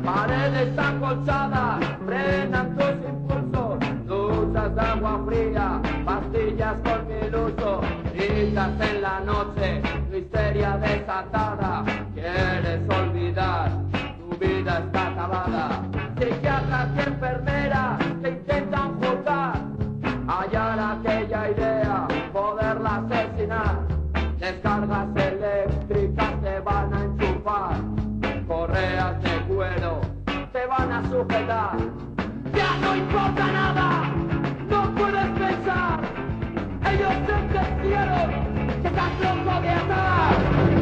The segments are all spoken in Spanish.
paredes acolchadas frenan tus impulsos, duchas de agua fría, pastillas con mil usos, gritas en la noche, tu histeria desatada, quieres olvidar, tu vida está acabada, psiquiatras y enfermeras te intentan juzgar, hallar aquella idea, poderla asesinar, descargas eléctricas te van a enchufar, correas de cuero te van a sujetar, ya no importa nada, no puedes pensar, ellos sentenciaron que estás loco de atar.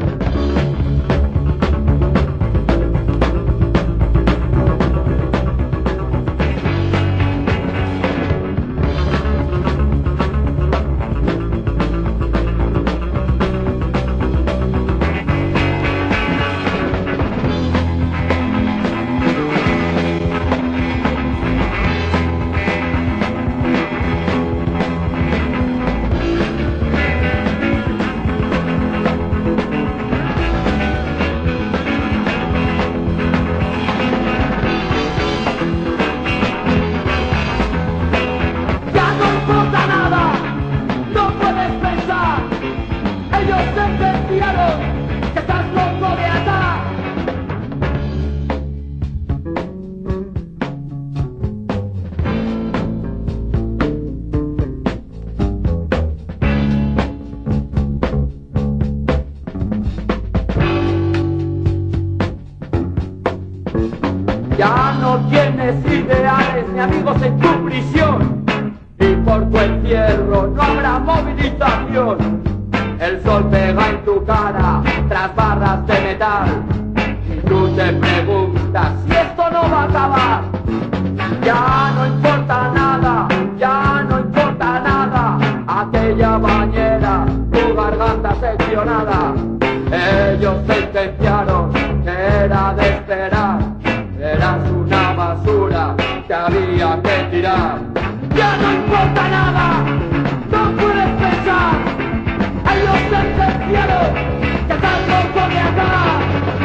Ya no tienes ideales ni amigos en tu prisión, y por tu encierro no habrá movilización. El sol pega en tu cara tras barras de metal, y tú te preguntas si esto no va a acabar. Ya no importa nada, ya no importa nada, aquella bañera, tu garganta seccionada. Ellos sentenciaron que era de esperar, eras una basura que había que tirar. Ya no importa nada, no puedes pensar, ellos sentenciaron que estás loco de acá.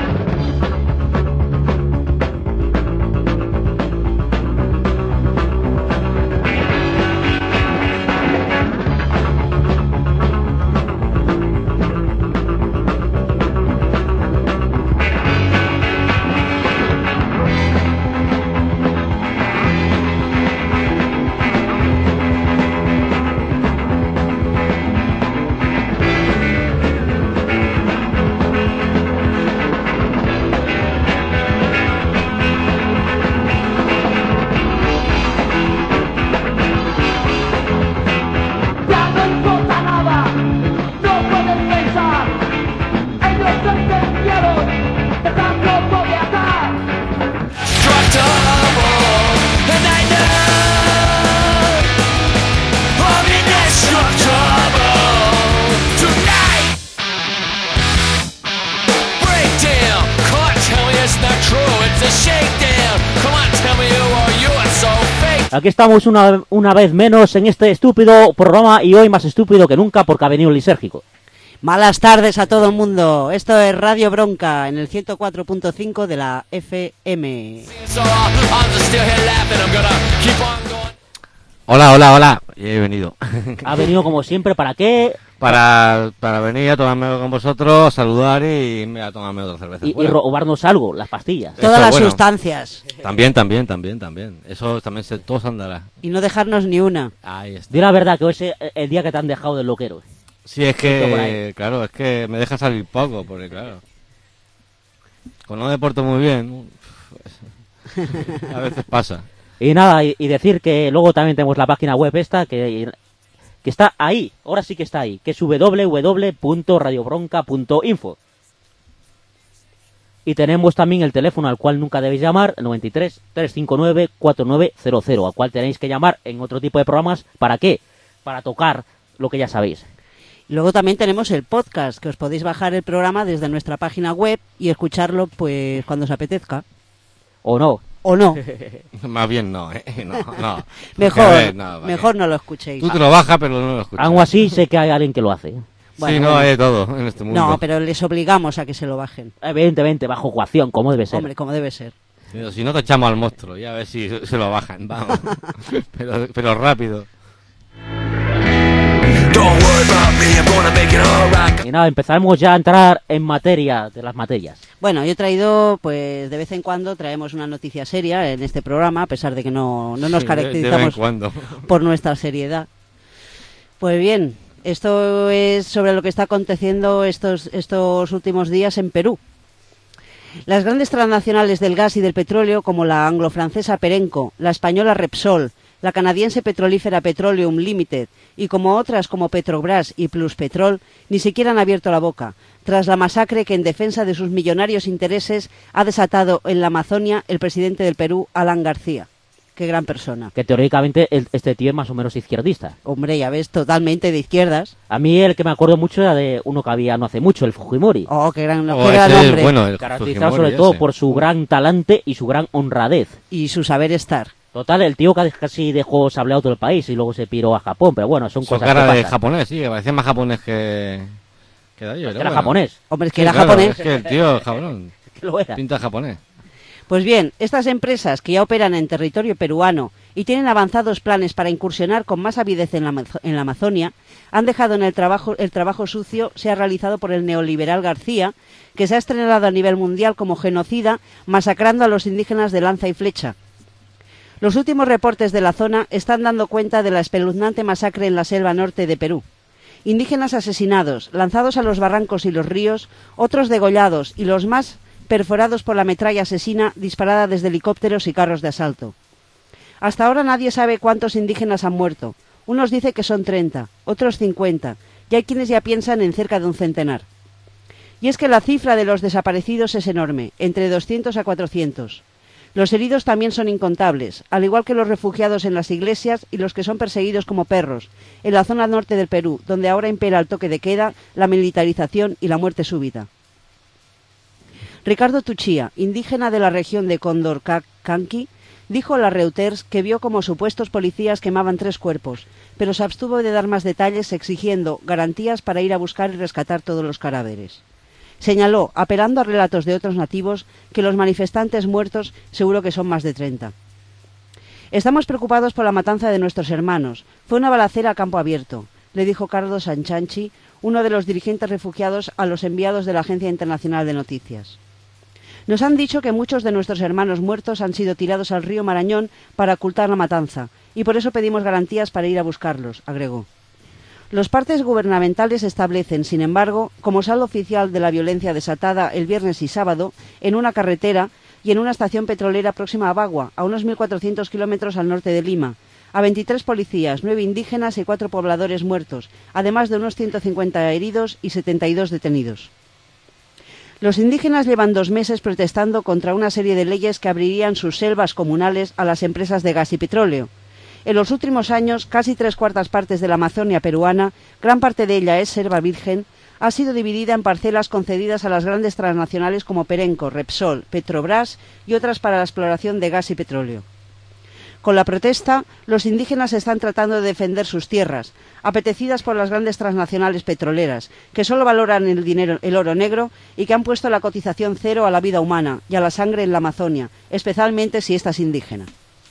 Aquí estamos una vez menos en este estúpido programa, y hoy más estúpido que nunca porque ha venido el lisérgico. Malas tardes a todo el mundo. Esto es Radio Bronca en el 104.5 de la FM. Hola. He venido. Ha venido como siempre, ¿para qué? Para venir a tomarme con vosotros, a saludar y a tomarme otra cerveza. Y robarnos algo, las pastillas. Todas las sustancias. También. Eso también todos andará. Y no dejarnos ni una. Ahí está. Di la verdad que hoy es el día que te han dejado del loquero. Sí, es que, claro, es que me deja salir poco, porque claro, cuando no me porto muy bien, a veces pasa. Y nada, y decir que luego también tenemos la página web esta, que está ahí, ahora sí que está ahí, que es www.radiobronca.info. Y tenemos también el teléfono al cual nunca debéis llamar, 93 359 4900, al cual tenéis que llamar en otro tipo de programas. ¿Para qué? Para tocar lo que ya sabéis. Luego también tenemos el podcast, que os podéis bajar el programa desde nuestra página web y escucharlo pues cuando os apetezca. ¿O no? ¿O no? Más bien no. Mejor no lo escuchéis. Tú te lo bajas, pero no lo escuchas. Algo así sé que hay alguien que lo hace. Bueno, sí, no, hay de todo en este mundo. No, pero les obligamos a que se lo bajen. Evidentemente, bajo coacción, como debe ser. Hombre, como debe ser. Si no, te echamos al monstruo y a ver si se lo bajan, vamos. pero rápido. Y nada, empezaremos ya a entrar en materia de las materias. Bueno, yo he traído, pues de vez en cuando traemos una noticia seria en este programa, a pesar de que no nos caracterizamos por nuestra seriedad. Pues bien, esto es sobre lo que está aconteciendo estos últimos días en Perú. Las grandes transnacionales del gas y del petróleo, como la anglo-francesa Perenco, la española Repsol, la canadiense petrolífera Petroleum Limited y como otras como Petrobras y Pluspetrol, ni siquiera han abierto la boca, tras la masacre que en defensa de sus millonarios intereses ha desatado en la Amazonia el presidente del Perú, Alan García. Qué gran persona. Que teóricamente este tío es más o menos izquierdista. Hombre, ya ves, totalmente de izquierdas. A mí el que me acuerdo mucho era de uno que había no hace mucho, el Fujimori. Oh, qué gran hombre. Bueno, el caracterizado sobre todo por su gran talante y su gran honradez. Y su saber estar. Total, el tío casi dejó sableado todo el país y luego se piró a Japón, pero bueno, son cosas cara que de pasan. japonés, sí, que parecía más japonés que de ellos. Era japonés. Hombre, es que Sí, era claro, japonés. Es que el tío, cabrón, Lo era. pinta japonés. Pues bien, estas empresas que ya operan en territorio peruano y tienen avanzados planes para incursionar con más avidez en la Amazonia, han dejado en el trabajo sucio sea realizado por el neoliberal García, que se ha estrenado a nivel mundial como genocida, masacrando a los indígenas de lanza y flecha. Los últimos reportes de la zona están dando cuenta de la espeluznante masacre en la selva norte de Perú. Indígenas asesinados, lanzados a los barrancos y los ríos, otros degollados y los más perforados por la metralla asesina disparada desde helicópteros y carros de asalto. Hasta ahora nadie sabe cuántos indígenas han muerto. Unos dicen que son 30, otros 50, y hay quienes ya piensan en cerca de un centenar. Y es que la cifra de los desaparecidos es enorme, entre 200 a 400. Los heridos también son incontables, al igual que los refugiados en las iglesias y los que son perseguidos como perros, en la zona norte del Perú, donde ahora impera el toque de queda, la militarización y la muerte súbita. Ricardo Tuchía, indígena de la región de Condorcanqui, dijo a la Reuters que vio como supuestos policías quemaban 3 cuerpos, pero se abstuvo de dar más detalles exigiendo garantías para ir a buscar y rescatar todos los cadáveres. Señaló, apelando a relatos de otros nativos, que los manifestantes muertos seguro que son más de 30. Estamos preocupados por la matanza de nuestros hermanos. Fue una balacera a campo abierto, le dijo Carlos Sanchanchi, uno de los dirigentes refugiados, a los enviados de la Agencia Internacional de Noticias. Nos han dicho que muchos de nuestros hermanos muertos han sido tirados al río Marañón para ocultar la matanza, y por eso pedimos garantías para ir a buscarlos, agregó. Los partes gubernamentales establecen, sin embargo, como saldo oficial de la violencia desatada el viernes y sábado en una carretera y en una estación petrolera próxima a Bagua, a unos 1.400 kilómetros al norte de Lima, a 23 policías, 9 indígenas y 4 pobladores muertos, además de unos 150 heridos y 72 detenidos. Los indígenas llevan 2 meses protestando contra una serie de leyes que abrirían sus selvas comunales a las empresas de gas y petróleo. En los últimos años, casi 3/4 partes de la Amazonia peruana, gran parte de ella es selva virgen, ha sido dividida en parcelas concedidas a las grandes transnacionales como Perenco, Repsol, Petrobras y otras para la exploración de gas y petróleo. Con la protesta, los indígenas están tratando de defender sus tierras, apetecidas por las grandes transnacionales petroleras, que solo valoran el oro negro y que han puesto la cotización cero a la vida humana y a la sangre en la Amazonia, especialmente si ésta es indígena.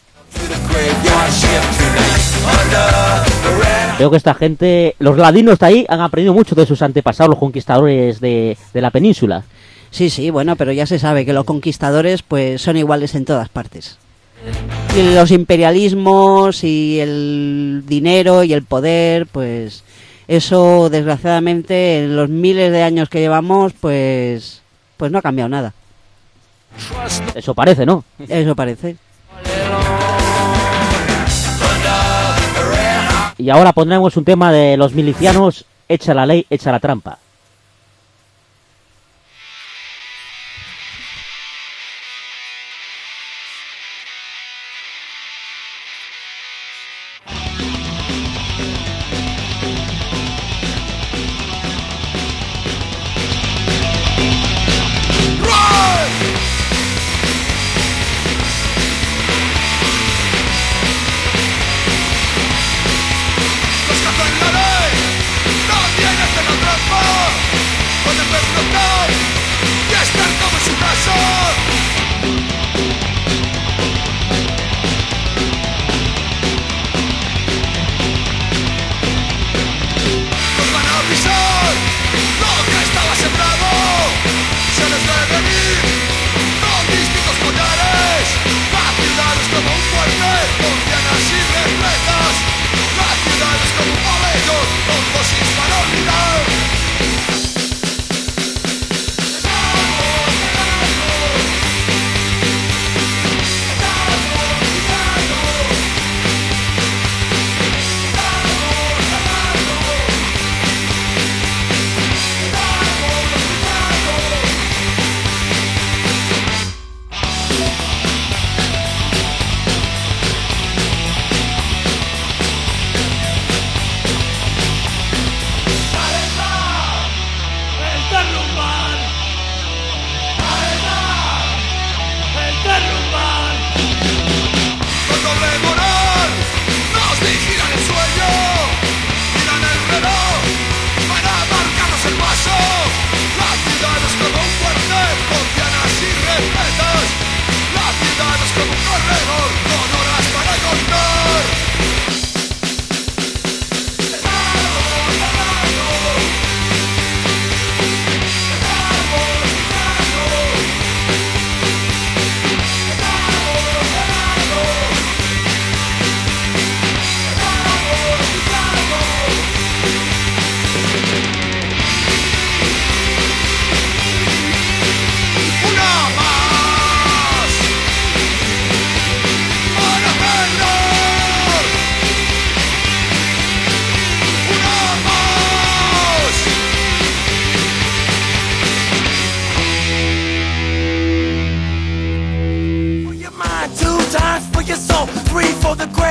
Creo que esta gente, los ladinos de ahí, han aprendido mucho de sus antepasados, los conquistadores de la península. Sí, bueno, pero ya se sabe que los conquistadores pues son iguales en todas partes. Y los imperialismos y el dinero y el poder, pues eso desgraciadamente en los miles de años que llevamos, pues no ha cambiado nada. Eso parece, ¿no? Eso parece. Y ahora pondremos un tema de los milicianos, echa la ley, echa la trampa. Los que hacen la ley no tienen que no trampa.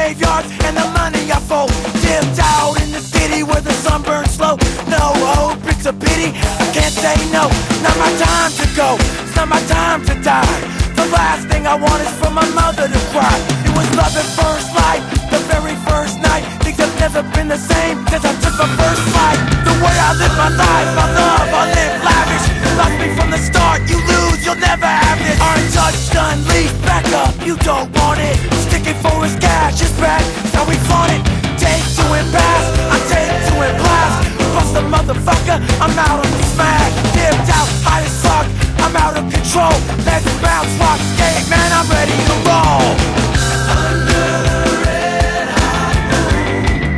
graveyards and the money I fold. Dipped out in the city where the sun burns slow. No hope, it's a pity, I can't say no. Not my time to go, it's not my time to die. The last thing I want is for my mother to cry. It was love at first light, the very first night. Things have never been the same since I took my first flight. The way I live my life, my love, I live lavish. Lost me from the start, you lose, you'll never have this. Untouched, unleashed, back up, you don't want it. Sticking for his cash, his back, how we flaunt it. Take to and pass, I take to and blast. Bust the motherfucker, I'm out on the smack. Dipped out, high as fuck, I'm out of control. Let's bounce, rock, skate, man, I'm ready to roll. Under the red hot moon.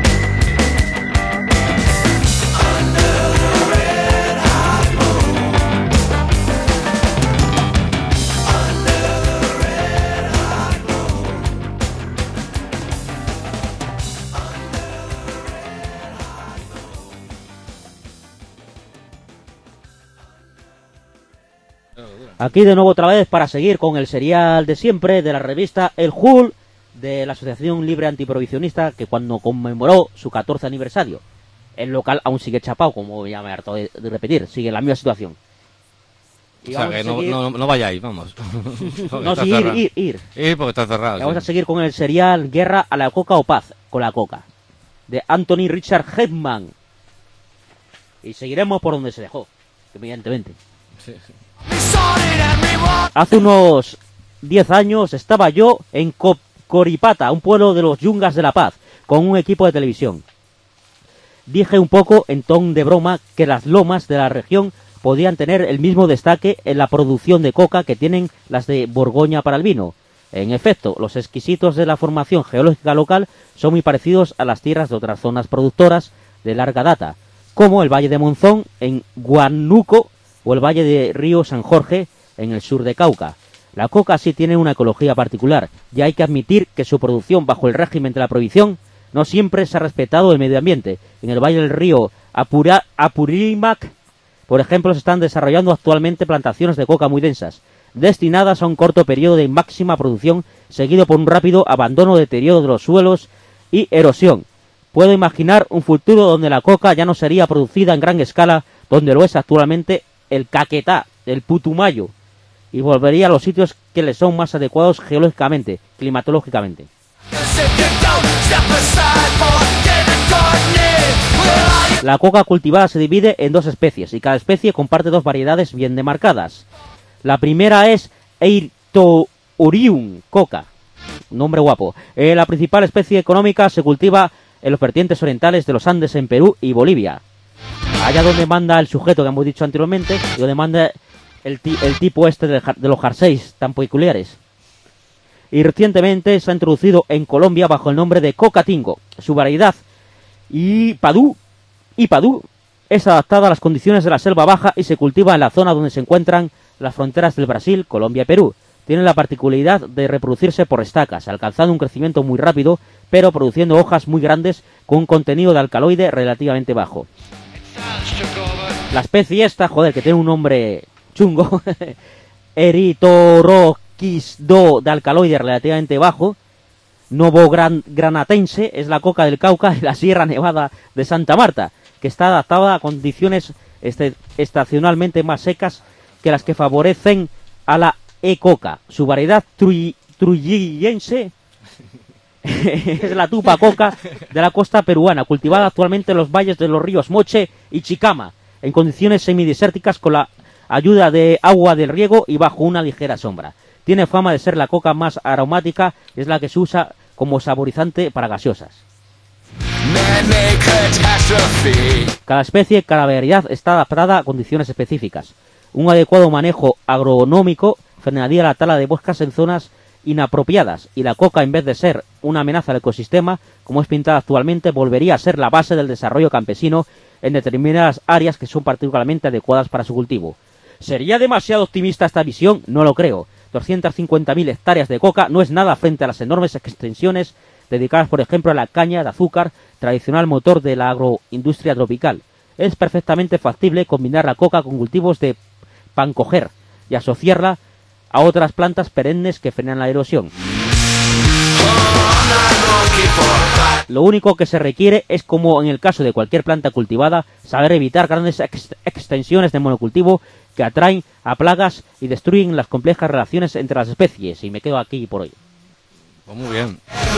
Under the red hot moon. Under the red hot moon. Aquí de nuevo otra vez para seguir con el serial de siempre de la revista El Hull de la Asociación Libre Antiprohibicionista, que cuando conmemoró su 14 aniversario, el local aún sigue chapado, como ya me harto de repetir, sigue en la misma situación. Y o sea, que no vayáis, vamos. No, sí, ir. Ir porque está cerrado. Vamos a seguir con el serial Guerra a la Coca o Paz con la Coca, de Anthony Richard Hepman. Y seguiremos por donde se dejó, evidentemente. Sí. Hace unos 10 años estaba yo en Coripata, un pueblo de los Yungas de La Paz, con un equipo de televisión. Dije un poco en ton de broma que las lomas de la región podían tener el mismo destaque en la producción de coca que tienen las de Borgoña para el vino. En efecto, los exquisitos de la formación geológica local son muy parecidos a las tierras de otras zonas productoras de larga data, como el Valle de Monzón en Huánuco o el Valle de Río San Jorge en el sur de Cauca. La coca sí tiene una ecología particular, y hay que admitir que su producción bajo el régimen de la prohibición no siempre se ha respetado el medio ambiente. En el Valle del Río Apurímac, por ejemplo, se están desarrollando actualmente plantaciones de coca muy densas, destinadas a un corto periodo de máxima producción, seguido por un rápido abandono, deterioro de los suelos y erosión. Puedo imaginar un futuro donde la coca ya no sería producida en gran escala, donde lo es actualmente el Caquetá, el Putumayo, y volvería a los sitios que le son más adecuados geológicamente, climatológicamente. La coca cultivada se divide en dos especies, y cada especie comparte dos variedades bien demarcadas. La primera es Eirtourium coca, nombre guapo. La principal especie económica se cultiva en los vertientes orientales de los Andes en Perú y Bolivia, allá donde manda el sujeto que hemos dicho anteriormente, y donde manda el tipo este de los jerseys tan peculiares. Y recientemente se ha introducido en Colombia bajo el nombre de Cocatingo. Su variedad Ipadú es adaptada a las condiciones de la selva baja y se cultiva en la zona donde se encuentran las fronteras del Brasil, Colombia y Perú. Tiene la particularidad de reproducirse por estacas, alcanzando un crecimiento muy rápido, pero produciendo hojas muy grandes con un contenido de alcaloide relativamente bajo. La especie esta, que tiene un nombre chungo, Erythroquisdo de alcaloide relativamente bajo, novogranatense, es la coca del Cauca y la Sierra Nevada de Santa Marta, que está adaptada a condiciones estacionalmente más secas que las que favorecen a la E-coca. Su variedad trujillense es la tupa coca de la costa peruana, cultivada actualmente en los valles de los ríos Moche y Chicama, en condiciones semidesérticas con la ayuda de agua del riego y bajo una ligera sombra. Tiene fama de ser la coca más aromática, es la que se usa como saborizante para gaseosas. Cada especie, cada variedad está adaptada a condiciones específicas. Un adecuado manejo agronómico frenaría la tala de bosques en zonas inapropiadas, y la coca, en vez de ser una amenaza al ecosistema, como es pintada actualmente, volvería a ser la base del desarrollo campesino en determinadas áreas que son particularmente adecuadas para su cultivo. ¿Sería demasiado optimista esta visión? No lo creo. 250.000 hectáreas de coca no es nada frente a las enormes extensiones dedicadas, por ejemplo, a la caña de azúcar, tradicional motor de la agroindustria tropical. Es perfectamente factible combinar la coca con cultivos de pancoger y asociarla a otras plantas perennes que frenan la erosión. Lo único que se requiere es, como en el caso de cualquier planta cultivada, saber evitar grandes extensiones de monocultivo que atraen a plagas y destruyen las complejas relaciones entre las especies. Y me quedo aquí por hoy. Pues muy bien.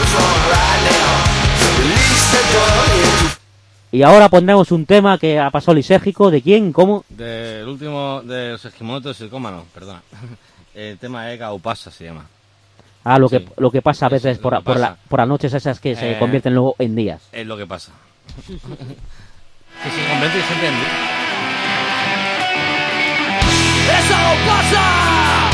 Y ahora pondremos un tema que ha pasado lisérgico. ¿De quién? ¿Cómo? Del último de los esquimotos silcómanos, perdona. El tema de Gaupasa se llama. Ah, lo Sí. que pasa a Sí, veces lo que por pasa. las noches esas que se convierten luego en días. Es lo que pasa. Que se convierte y se entiende. ¡Eso pasa!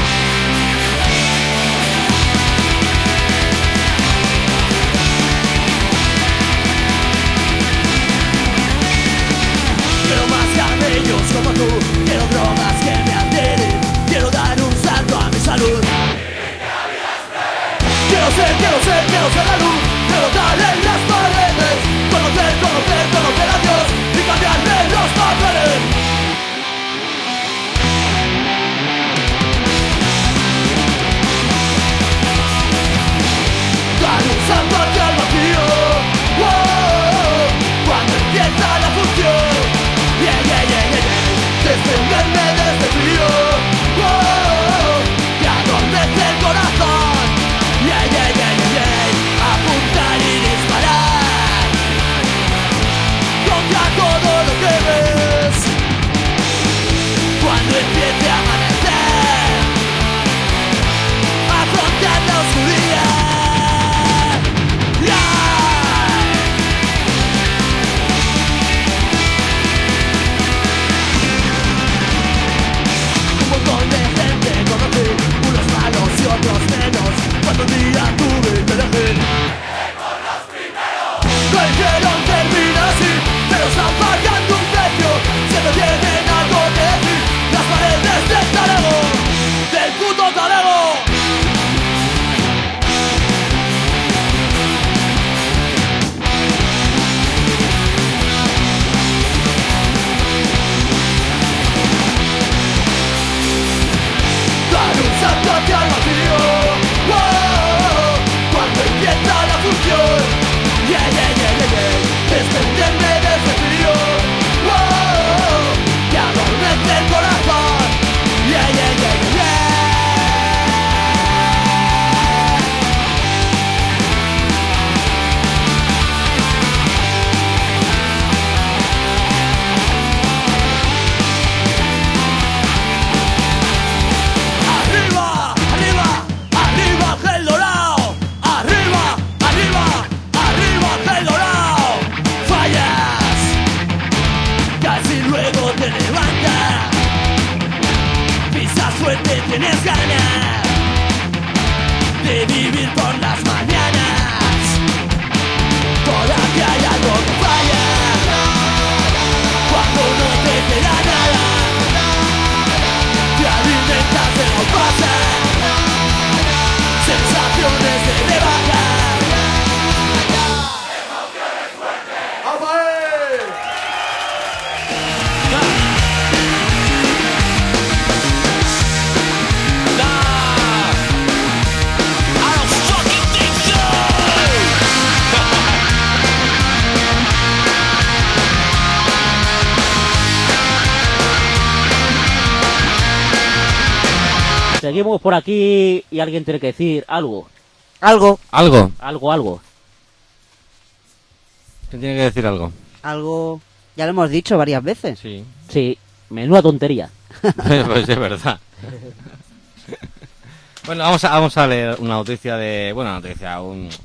Quiero más camellos como tú, quiero drogas que me alteren, quiero dar un salto a mi salud. Quiero ser la luz, quiero dar en las paredes, conocer a Dios y cambiarle los papeles. Dar un salto hacia el vacío, wow, cuando empieza la función. Desprenderme de este frío, wow, que adormece el corazón. Apuntar y disparar contra todo lo que ves. Cuando empiece a amanecer, afrontar la oscuridad. Un montón de gente conocí, unos malos y otros menos. Cuando un día tuve que elegir, no hicieron terminar así, pero están pagando un precio. Siempre tienen algo que decir, las paredes del talego, del puto talego. Dar un salto hacia el vacío, wow, cuando empieza la función. Desprenderme de ese frío, wow, que adormece el corazón. Arriba, arriba, arriba el dorado. Arriba, arriba, arriba el dorado. Fallas, casi luego te levantas. Pisas fuerte, tienes ganas de vivir por las mañanas. Todavía hay algo que falla. Cuando no te queda nada, te alimentas de lo pasa. Sensaciones de rebaja. Seguimos por aquí y alguien tiene que decir algo. Algo, Algo. ¿Quién tiene que decir algo? ya lo hemos dicho varias veces. Sí. Sí, menuda tontería. Pues es verdad. Bueno, vamos a leer una noticia de... Bueno, noticia,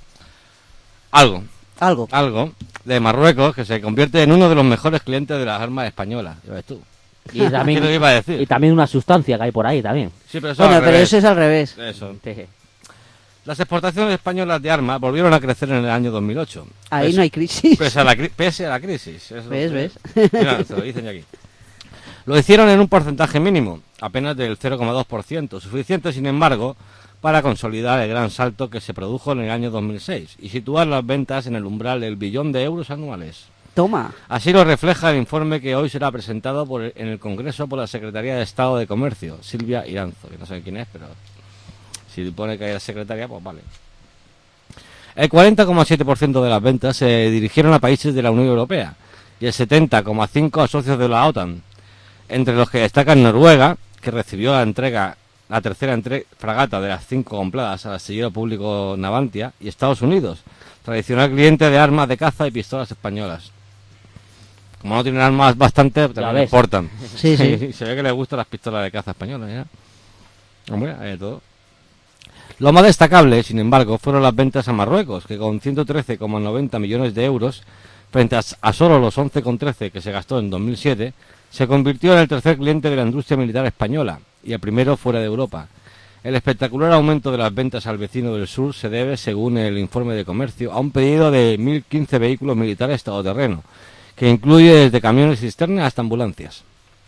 algo de Marruecos, que se convierte en uno de los mejores clientes de las armas españolas. Ya ves tú. Y también, ¿Qué te iba a decir? y también una sustancia que hay por ahí también. Sí, pero eso Bueno, al pero revés. eso es al revés. Eso. Sí. Las exportaciones españolas de armas volvieron a crecer en el año 2008. Ahí no hay crisis. Pese a la crisis. Eso ¿Ves? Mira, se lo dicen ya aquí. Lo hicieron en un porcentaje mínimo, apenas del 0,2%, suficiente, sin embargo, para consolidar el gran salto que se produjo en el año 2006 y situar las ventas en el umbral del billón de euros anuales. Toma. Así lo refleja el informe que hoy será presentado en el Congreso por la Secretaría de Estado de Comercio, Silvia Iranzo, que no sé quién es, pero si pone que hay la secretaria, pues vale. El 40,7% de las ventas se dirigieron a países de la Unión Europea y el 70,5% a socios de la OTAN, entre los que destacan Noruega, que recibió la tercera fragata de las 5 compradas al astillero público Navantia, y Estados Unidos, tradicional cliente de armas de caza y pistolas españolas. Como no tienen armas bastante, también le importan. Sí, sí. Se ve que les gustan las pistolas de caza españolas, ¿ya? Hombre, hay de todo. Lo más destacable, sin embargo, fueron las ventas a Marruecos, que con 113,90 millones de euros, frente a solo los 11,13 que se gastó en 2007, se convirtió en el tercer cliente de la industria militar española, y el primero fuera de Europa. El espectacular aumento de las ventas al vecino del sur se debe, según el informe de comercio, a un pedido de 1.015 vehículos militares todoterreno, que incluye desde camiones cisterna hasta ambulancias.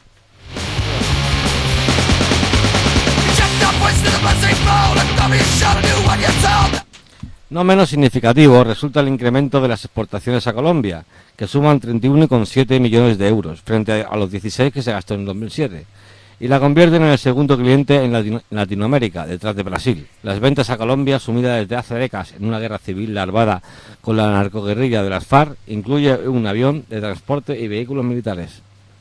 No menos significativo resulta el incremento de las exportaciones a Colombia, que suman 31,7 millones de euros, frente a los 16 que se gastó en 2007, y la convierten en el segundo cliente en Latinoamérica, detrás de Brasil. Las ventas a Colombia, sumida desde hace décadas en una guerra civil larvada con la narcoguerrilla de las FARC, incluye un avión de transporte y vehículos militares.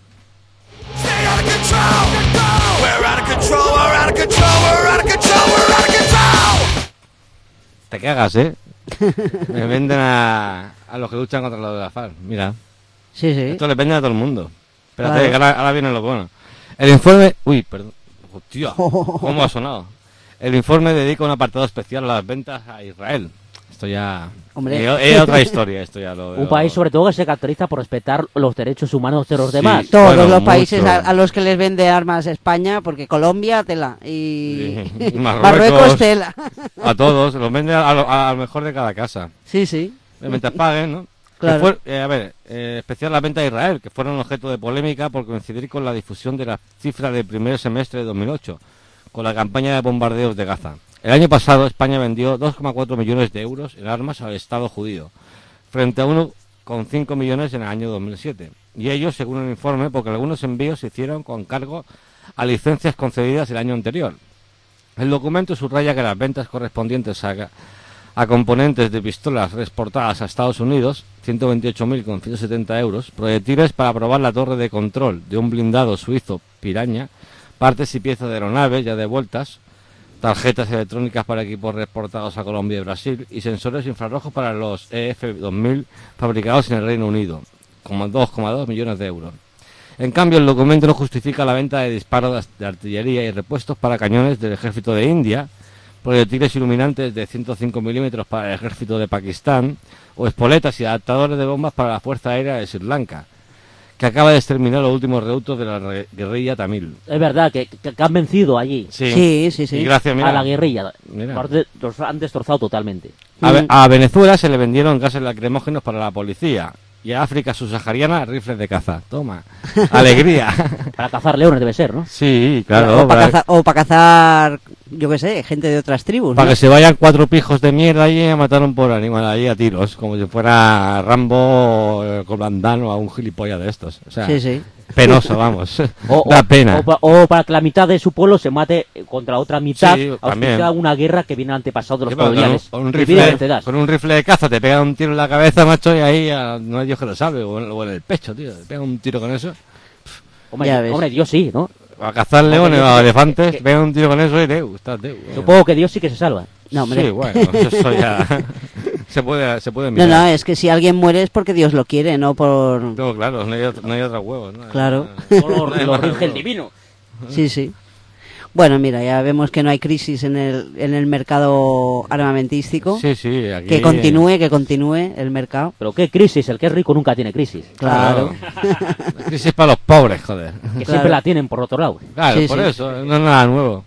Te cagas, ¿eh? Me venden a los que luchan contra los de la FARC. Mira, Sí, sí. esto le venden a todo el mundo. Espérate, Claro. que ahora viene lo bueno. El informe... Uy, perdón. Hostia, ¿cómo ha sonado? El informe dedica un apartado especial a las ventas a Israel. Esto ya... Hombre. Es otra historia, esto ya lo... Un país sobre todo que se caracteriza por respetar los derechos humanos de los demás. Todos Bueno, los países mucho. a los que les vende armas España, porque Colombia, tela. Y Sí. Marruecos, tela. A todos, los venden a lo mejor de cada casa. Sí, sí. Mientras paguen, ¿no? Claro. Especial la venta a Israel, que fueron objeto de polémica por coincidir con la difusión de la cifra del primer semestre de 2008, con la campaña de bombardeos de Gaza. El año pasado España vendió 2,4 millones de euros en armas al Estado judío, frente a 1,5 millones en el año 2007. Y ello, según el informe, porque algunos envíos se hicieron con cargo a licencias concedidas el año anterior. El documento subraya que las ventas correspondientes a componentes de pistolas exportadas a Estados Unidos, 128.170 euros, proyectiles para probar la torre de control de un blindado suizo Piraña, partes y piezas de aeronaves ya devueltas, tarjetas electrónicas para equipos exportados a Colombia y Brasil y sensores infrarrojos para los EF-2000 fabricados en el Reino Unido, como 2,2 millones de euros. En cambio, el documento no justifica la venta de disparos de artillería y repuestos para cañones del ejército de India, proyectiles iluminantes de 105 milímetros para el ejército de Pakistán, o espoletas y adaptadores de bombas para la Fuerza Aérea de Sri Lanka, que acaba de exterminar los últimos reductos de la guerrilla tamil. Es verdad que han vencido allí Sí, sí, sí. Y gracias, mira, a la guerrilla. Mira. Los han destrozado totalmente. A Venezuela se le vendieron gases lacrimógenos para la policía. Y a África subsahariana, rifles de caza. Toma. Alegría. Para cazar leones debe ser, ¿no? Sí, claro. O para cazar, yo qué sé, gente de otras tribus. Para ¿no? que se vayan 4 pijos de mierda allí a matar un pobre animal allí a tiros, como si fuera Rambo, Colandán o a un gilipollas de estos. O sea, Sí, sí. penoso, vamos. Da pena. O para que la mitad de su pueblo se mate contra otra mitad, Sí, también. auspicia una guerra que viene antepasado de los Sí, pero coloniales. con un Divide y rifle, vencerás. con un rifle de caza te pegan un tiro en la cabeza, macho, y ahí no hay Dios que lo sabe, o en el pecho, tío. Te pegan un tiro con eso. Ya ves. Hombre, Dios sí, ¿no? A cazar leones o Dios- elefantes, que- te pegan un tiro con eso y está teu. Supongo que Dios sí que se salva. No, hombre. Sí, bueno, eso ya se puede No, mirar. no, es que si alguien muere es porque Dios lo quiere, no por... No, claro, no hay otro huevo, ¿no? Claro. Solo No hay lo más rige el huevo. divino. Sí, sí. Bueno, mira, ya vemos que no hay crisis en el mercado armamentístico. Sí, sí, aquí... Que continúe el mercado. Pero qué crisis, el que es rico nunca tiene crisis. Claro. Crisis para los pobres, joder. Que Claro. siempre la tienen por otro lado. Claro, Sí, por sí. eso, no es nada nuevo.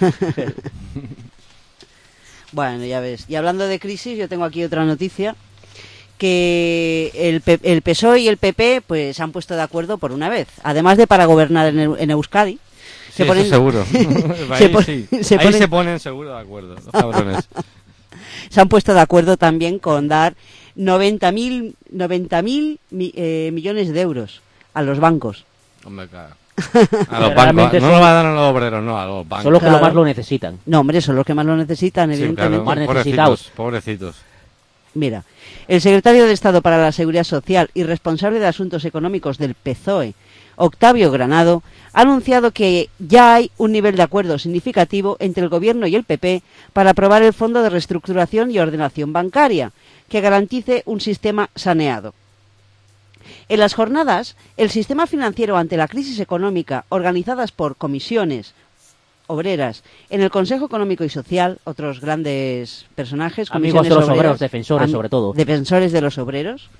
Bueno, ya ves. Y hablando de crisis, yo tengo aquí otra noticia. Que el PSOE y el PP pues se han puesto de acuerdo por una vez. Además de para gobernar en Euskadi. Sí, eso seguro. Ahí pon- sí. se Ahí ponen- se ponen seguro de acuerdo, los cabrones. Se han puesto de acuerdo también con dar 90.000 millones de euros a los bancos. Hombre, claro. A los bancos. Realmente No son- lo va a dar a los obreros, no, a los bancos. Son los que Claro. lo más lo necesitan. No, hombre, son los que más lo necesitan, Sí, evidentemente. claro. Más necesitados. Pobrecitos. Mira, el secretario de Estado para la Seguridad Social y responsable de Asuntos Económicos del PSOE, Octavio Granado, ha anunciado que ya hay un nivel de acuerdo significativo entre el Gobierno y el PP para aprobar el Fondo de Reestructuración y Ordenación Bancaria, que garantice un sistema saneado. En las jornadas, el sistema financiero ante la crisis económica, organizadas por comisiones obreras en el Consejo Económico y Social, otros grandes personajes, amigos de los obreros, defensores sobre todo. Defensores de los obreros.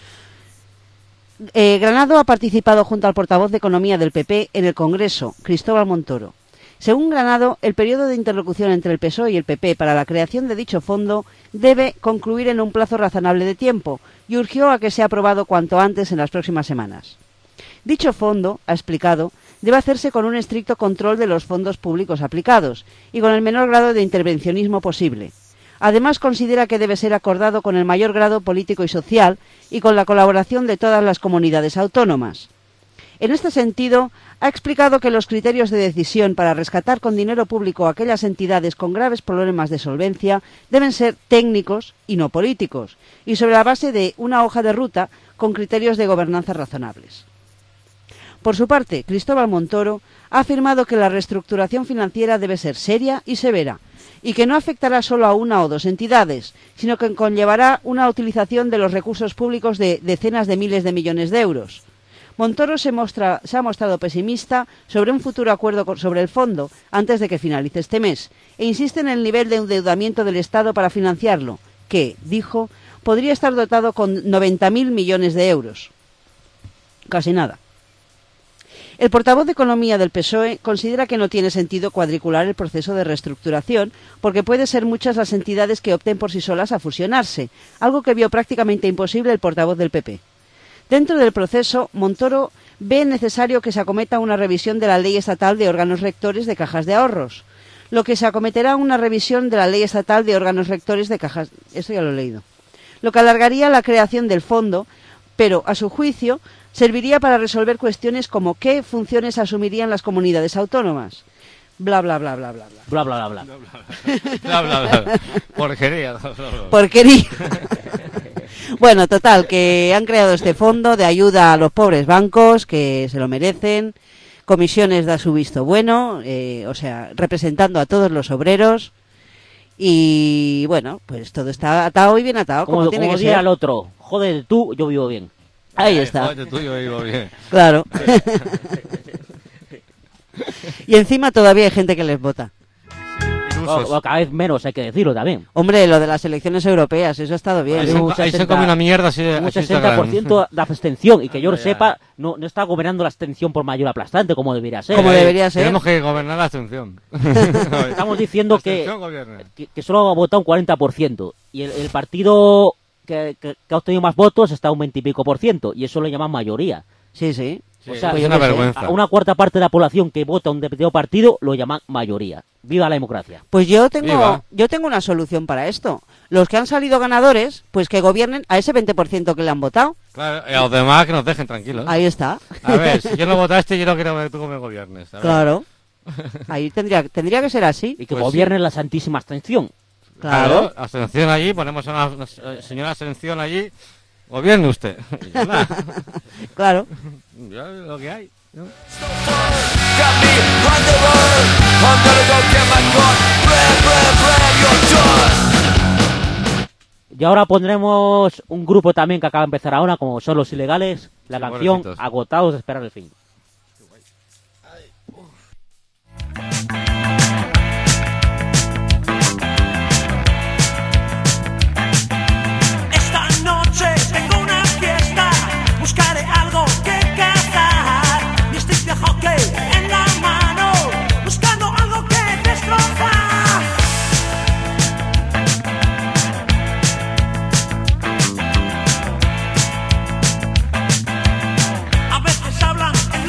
Granado ha participado junto al portavoz de Economía del PP en el Congreso, Cristóbal Montoro. Según Granado, el periodo de interlocución entre el PSOE y el PP para la creación de dicho fondo debe concluir en un plazo razonable de tiempo y urgió a que sea aprobado cuanto antes en las próximas semanas. Dicho fondo, ha explicado, debe hacerse con un estricto control de los fondos públicos aplicados y con el menor grado de intervencionismo posible. Además, considera que debe ser acordado con el mayor grado político y social y con la colaboración de todas las comunidades autónomas. En este sentido, ha explicado que los criterios de decisión para rescatar con dinero público a aquellas entidades con graves problemas de solvencia deben ser técnicos y no políticos, y sobre la base de una hoja de ruta con criterios de gobernanza razonables. Por su parte, Cristóbal Montoro ha afirmado que la reestructuración financiera debe ser seria y severa, y que no afectará solo a una o dos entidades, sino que conllevará una utilización de los recursos públicos de decenas de miles de millones de euros. Montoro se ha mostrado pesimista sobre un futuro acuerdo sobre el fondo antes de que finalice este mes, e insiste en el nivel de endeudamiento del Estado para financiarlo, que, dijo, podría estar dotado con 90.000 millones de euros. Casi nada. El portavoz de Economía del PSOE considera que no tiene sentido cuadricular el proceso de reestructuración porque puede ser muchas las entidades que opten por sí solas a fusionarse, algo que vio prácticamente imposible el portavoz del PP. Dentro del proceso, Montoro ve necesario que se acometa una revisión de la Ley Estatal de Órganos Rectores de Cajas de Ahorros, lo que se acometerá una revisión de la Ley Estatal de Órganos Rectores de Cajas... Esto ya lo he leído. Lo que alargaría la creación del fondo, pero, a su juicio, serviría para resolver cuestiones como qué funciones asumirían las comunidades autónomas. Bla, bla, bla, bla, bla, bla. Bla, bla, bla, bla. Bla, bla, bla. Porquería. Bla, bla, bla. Porquería. Bueno, total, que han creado este fondo de ayuda a los pobres bancos, que se lo merecen. Comisiones da su visto bueno, o sea, representando a todos los obreros. Y bueno, pues todo está atado y bien atado, como tiene que ser. Al otro, joder tú, yo vivo bien. Ahí está. Joder tú, yo vivo bien. Claro. Y encima todavía hay gente que les vota. O cada vez menos, hay que decirlo también. Hombre, lo de las elecciones europeas, eso ha estado bien. Ahí se come una mierda así un 60% de abstención, y que yo lo sepa, no está gobernando la abstención por mayor aplastante, como debería ser. Como debería ser. Tenemos que gobernar la abstención. Estamos diciendo que solo ha votado un 40%, y el partido que ha obtenido más votos está un 20 y pico %, y eso lo llaman mayoría. Sí, sí. O sea, es una vergüenza. A una cuarta parte de la población que vota un determinado partido lo llaman mayoría. ¡Viva la democracia! Pues yo tengo una solución para esto. Los que han salido ganadores, pues que gobiernen a ese 20% que le han votado. Claro, y a los demás que nos dejen tranquilos. Ahí está. A ver, si yo no votaste, yo no quiero que tú me gobiernes. Claro. Ahí tendría que ser así. Y que pues gobierne la santísima abstención. Claro. Abstención allí, ponemos a una señora abstención allí. Gobierne usted. Claro. Ya lo que hay, ¿no? Y ahora pondremos un grupo también que acaba de empezar ahora, como son Los Ilegales, la canción pobrecitos. Agotados de esperar el fin. Esta noche tengo una fiesta, buscaré algo que cazar. Mi stick de hockey en la mano, buscando algo que destrozar. A veces hablan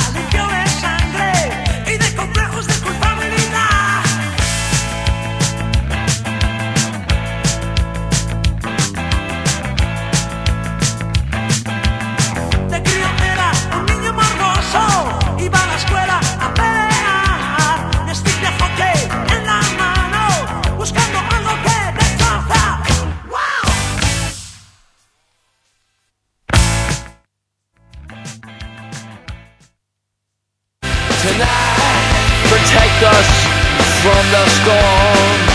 limpio de sangre y de complejos de culpabilidad. De crío era un niño morboso, iba a la escuela a pelear, un stick de hockey en la mano, buscando algo que destrozar. ¡Wow! Tonight, protect us from the storm.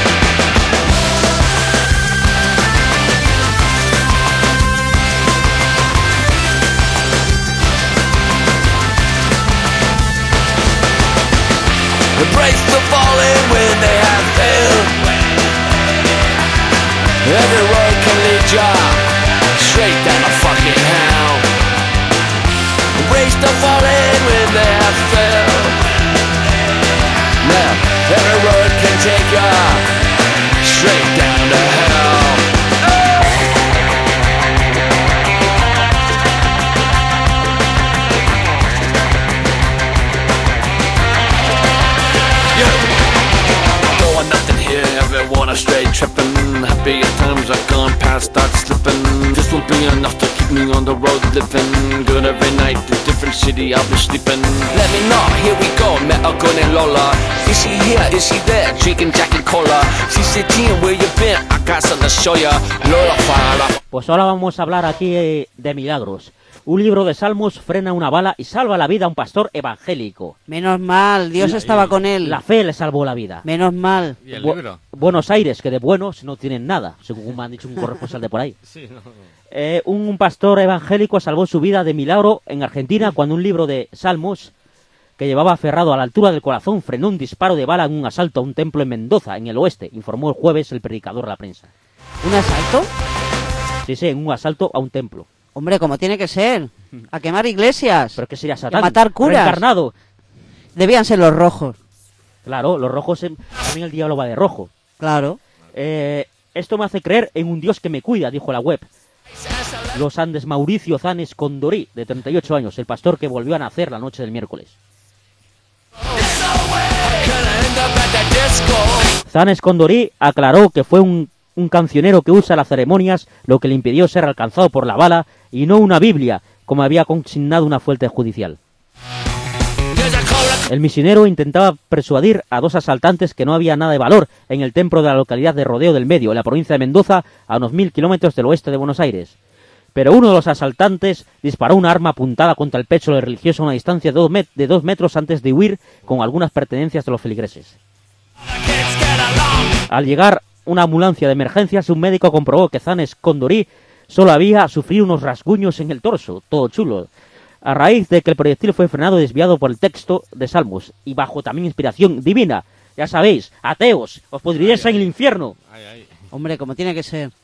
Embrace the fallen when they have failed. Every road can lead ya straight down the fucking hell. Embrace the fallen when they have failed. Now, every road can take ya straight down to hell. Going nothing here, everyone are straight tripping. Happy times are gone past, start slipping. This won't be enough to keep me on the road living. Good every night, a different city, I'll be sleeping. Let me know, here we go, Metal Gun and Lola. Is he here, is he there, drinking Jack and Cola? CCT, where you been, I got something to show ya. Lola fire. Pues ahora vamos a hablar aquí de milagros. Un libro de Salmos frena una bala y salva la vida a un pastor evangélico. Menos mal, Dios estaba con él. La fe le salvó la vida. Menos mal. ¿Y el libro? Buenos Aires, que de buenos no tienen nada, según me han dicho un corresponsal de por ahí. Sí, no. Un pastor evangélico salvó su vida de milagro en Argentina cuando un libro de Salmos que llevaba aferrado a la altura del corazón frenó un disparo de bala en un asalto a un templo en Mendoza, en el oeste, informó el jueves el predicador a la prensa. ¿Un asalto? Sí, en un asalto a un templo. Hombre, como tiene que ser. A quemar iglesias. ¿Pero qué sería Satán? A matar curas. Reencarnado. Debían ser los rojos. Claro, los rojos, también el diablo va de rojo. Claro. Esto me hace creer en un Dios que me cuida, dijo la web. Los Andes Mauricio Zanes Condorí, de 38 años, el pastor que volvió a nacer la noche del miércoles. Zanes Condorí aclaró que fue un cancionero que usa las ceremonias, lo que le impidió ser alcanzado por la bala, y no una Biblia, como había consignado una fuente judicial. El misionero intentaba persuadir a dos asaltantes que no había nada de valor en el templo de la localidad de Rodeo del Medio, en la provincia de Mendoza, a unos 1000 kilómetros del oeste de Buenos Aires. Pero uno de los asaltantes disparó una arma apuntada contra el pecho del religioso a una distancia de 2 metros antes de huir con algunas pertenencias de los feligreses. Al llegar una ambulancia de emergencias, un médico comprobó que Zanes Condorí solo había sufrido unos rasguños en el torso, todo chulo, a raíz de que el proyectil fue frenado y desviado por el texto de Salmos, y bajo también inspiración divina. Ya sabéis, ateos, os pudriréis en el infierno. Hombre, como tiene que ser.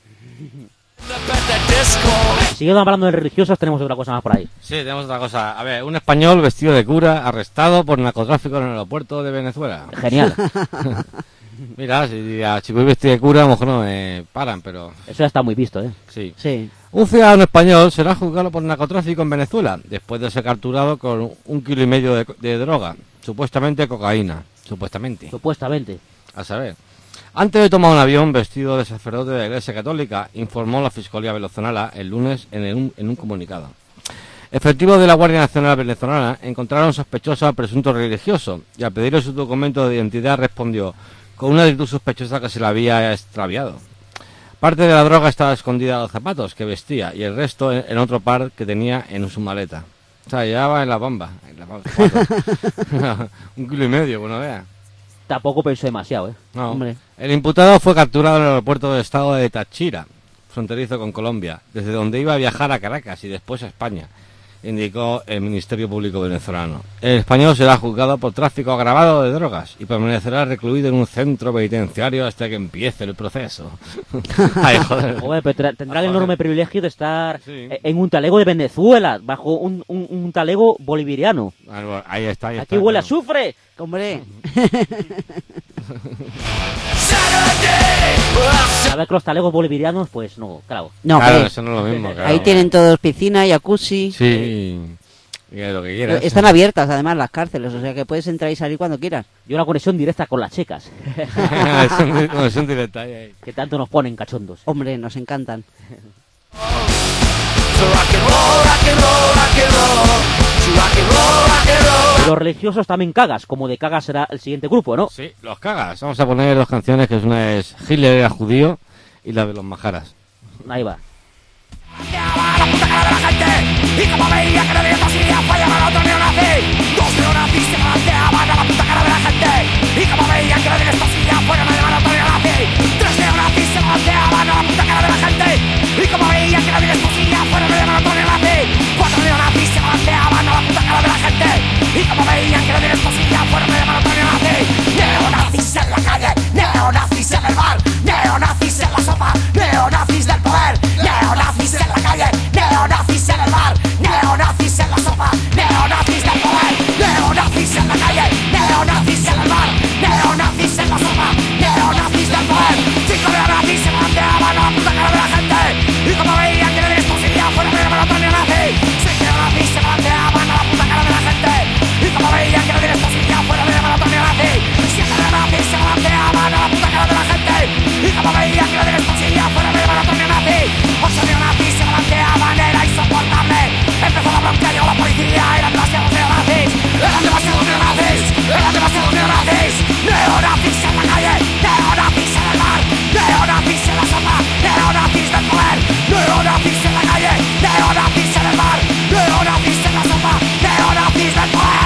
Siguiendo hablando de religiosos, tenemos otra cosa más por ahí. Sí, tenemos otra cosa. A ver, un español vestido de cura arrestado por narcotráfico en el aeropuerto de Venezuela. Genial. Mira, si voy vestido de cura, a lo mejor no me paran, pero... Eso ya está muy visto, ¿eh? Sí. Sí. Un ciudadano español será juzgado por narcotráfico en Venezuela, después de ser capturado con 1,5 kilos de droga, supuestamente cocaína. Supuestamente. A saber. Antes de tomar un avión vestido de sacerdote de la Iglesia Católica, informó la Fiscalía venezolana el lunes en un comunicado. Efectivos de la Guardia Nacional venezolana encontraron sospechoso al presunto religioso y al pedirle su documento de identidad respondió con una actitud sospechosa que se le había extraviado. Parte de la droga estaba escondida en los zapatos que vestía y el resto en otro par que tenía en su maleta. O sea, llevaba en la bamba. 1,5 kilos, bueno, vea. Tampoco pensó demasiado, ¿eh? No. Hombre. El imputado fue capturado en el aeropuerto del estado de Táchira, fronterizo con Colombia, desde donde iba a viajar a Caracas y después a España, indicó el Ministerio Público venezolano. El español será juzgado por tráfico agravado de drogas y permanecerá recluido en un centro penitenciario hasta que empiece el proceso. Ay, joder. Joder, pero tendrá el enorme privilegio de estar Sí. en un talego de Venezuela, bajo un talego boliviano. Ahí está. Aquí huele a azufre. Hombre. A ver que los talegos bolivianos, pues no, claro. No, Claro, hombre. eso no es lo mismo. Claro. Ahí tienen todos piscina, jacuzzi. Sí. Y lo que quieras. Están abiertas, además, las cárceles, o sea que puedes entrar y salir cuando quieras. Y una conexión directa con las checas, Conexión directa ahí. que tanto nos ponen cachondos. Hombre, nos encantan. Y los religiosos también cagas, como de cagas será el siguiente grupo, ¿no? Sí, los cagas. Vamos a poner dos canciones, que una es Hitler era judío y la de los majaras. Ahí va. La puta cara de la gente. Y como veía que no había posibilidad fue llamar a otro neonazi. Dos neonazis se balanceaban a la puta cara de la gente. Y como veía que no había posibilidad fue llamar a otro neonazi. Tres neonazis se balanceaban a la puta cara de la gente. Y como veía que no había posibilidad fue llamar a otro neonazi. Cuatro neonazis se balanceaban a la puta cara de la gente. Y como veían que no había posibilidad fue llamar a otro neonazi. Neonazis en la calle, neonazis en el bar, neonazis en la sopa, neonazis del poder, neonazis en la calle, neonazis en el bar, neonazis en la sopa, neonazis del poder, neonazis en la calle, neonazis en el bar, neonazis en la sopa, neonazis del poder. Cinco neonazis se balanceaban a la puta cara de la gente. Y como veían que no había posibilidad fuera de llamar a otro neonazi. Seis neonazis se balanceaban a la puta cara de la gente. Y como veían que no había posibilidad fuera de llamar a otro neonazi. Siete neonazis se balanceaban a la puta cara de la gente. Y como veían que no había posibilidad fuera de llamar a otro neonazi. Ocho neonazis se balanceaban, era insoportable. Empezó la bronca, llegó la policía, eran demasiados neonazis. Eran demasiados neonazis, eran demasiados neonazis. Neonazis en la calle, neonazis en el bar, neonazis en la sopa, neonazis del poder, neonazis en la calle, neonazis en el bar, neonazis en la sopa, neonazis del poder.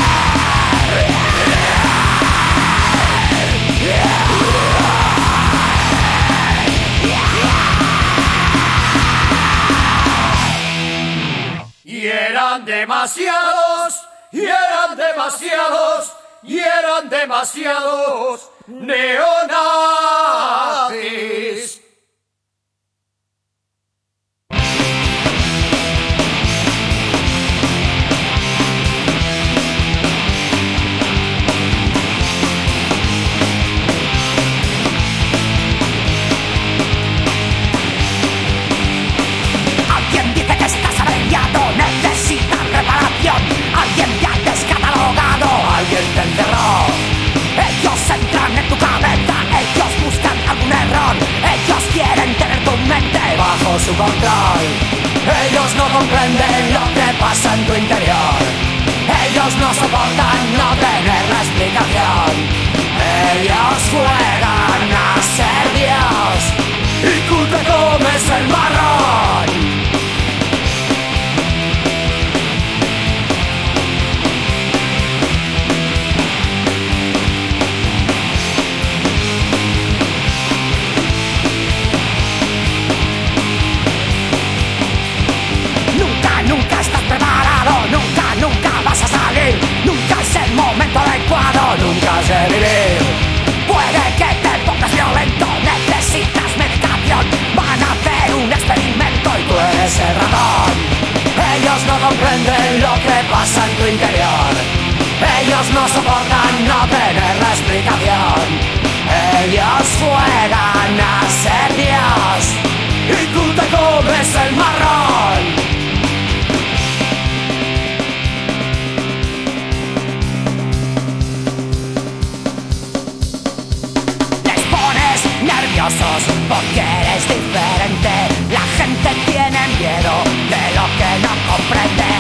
Y eran demasiados, y eran demasiados, y eran demasiados neonazis. Alguien dice que estás averiado, necesitas reparación. Alguien te ha descatalogado, alguien te encerró. Ellos entran en tu cabeza, ellos buscan algún error. Ellos quieren tener tu mente bajo su control. Ellos no comprenden lo que pasa en tu interior. Ellos no soportan no tener la explicación. Ellos juegan a ser Dios y tú te comes el marrón. Nunca estás preparado, nunca vas a salir. Nunca es el momento adecuado, nunca has de vivir. Puede que te pongas violento, necesitas medicación. Van a hacer un experimento y tú eres el ratón. Ellos no comprenden lo que pasa en tu interior. Ellos no soportan no tener la explicación. Ellos juegan a ser Dios y tú te comes el marrón. Nerviosos porque eres diferente. La gente tiene miedo de lo que no comprende.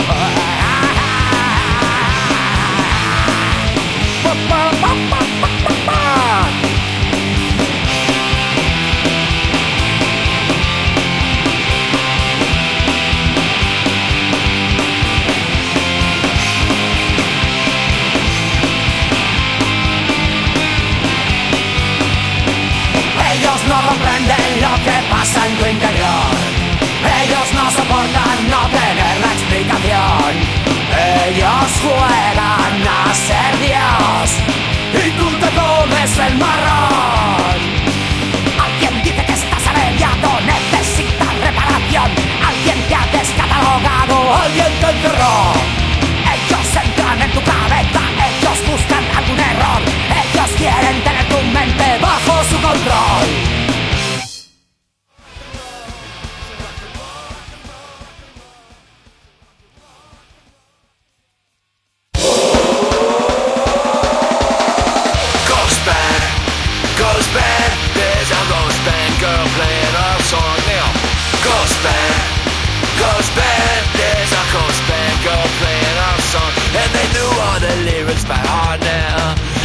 Ellos no comprenden lo que pasa en tu interior. Ellos no soportan no tener la explicación. Ellos juegan a ser Dios y tú te comes el marrón. Alguien dice que estás averiado, necesitas reparación. Alguien te ha descatalogado, alguien te encerró. Ellos entran en tu cabeza, ellos buscan algún error. Ellos quieren tener tu mente bajo su control.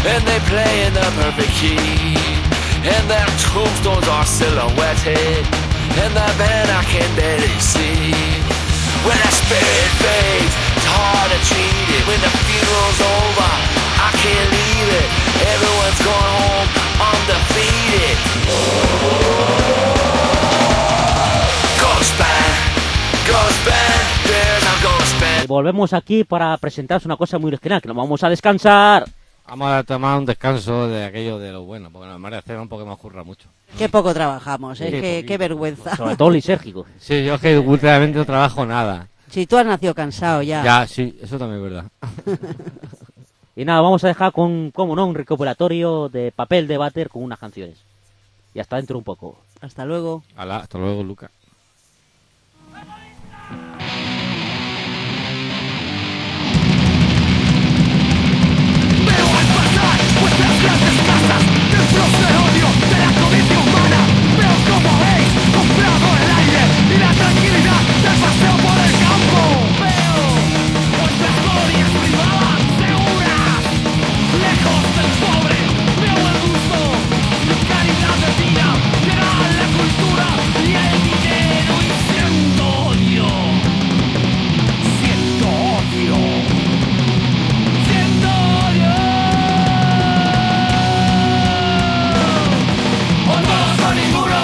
and they play in the perfect key, and their tombstones are silhouetted, and the band I can barely see. When the spirit fades, it's hard to treat it. When the funeral's over, I can't leave it. Everyone's going home undefeated. Ghost band, ghost band, there's a ghost band. Y volvemos aquí para presentaros una cosa muy original, que nos vamos a descansar. Vamos a tomar un descanso de aquello de lo bueno, porque nos merecemos porque me ocurra mucho. Qué poco trabajamos, ¿eh? Sí, Qué poquito. vergüenza. Sobre todo lisérgico. Sí, yo es que últimamente no trabajo nada. Si tú has nacido cansado ya. Ya, sí, eso también es verdad. Y nada, vamos a dejar con, como no, un recuperatorio de papel de váter con unas canciones. Y hasta dentro un poco. Hasta luego. Hala, hasta luego, Luca. Veo al pasar vuestras grandes casas, templos de odio de la codicia humana. Veo como habéis comprado el aire y la tranquilidad del paseo por el campo. Veo vuestras glorias privadas seguras, lejos del pobre. Veo el gusto, la calidad de vida, será la cultura y el dinero y siento odio. Siento odio. Siento odio. O todos o ninguno.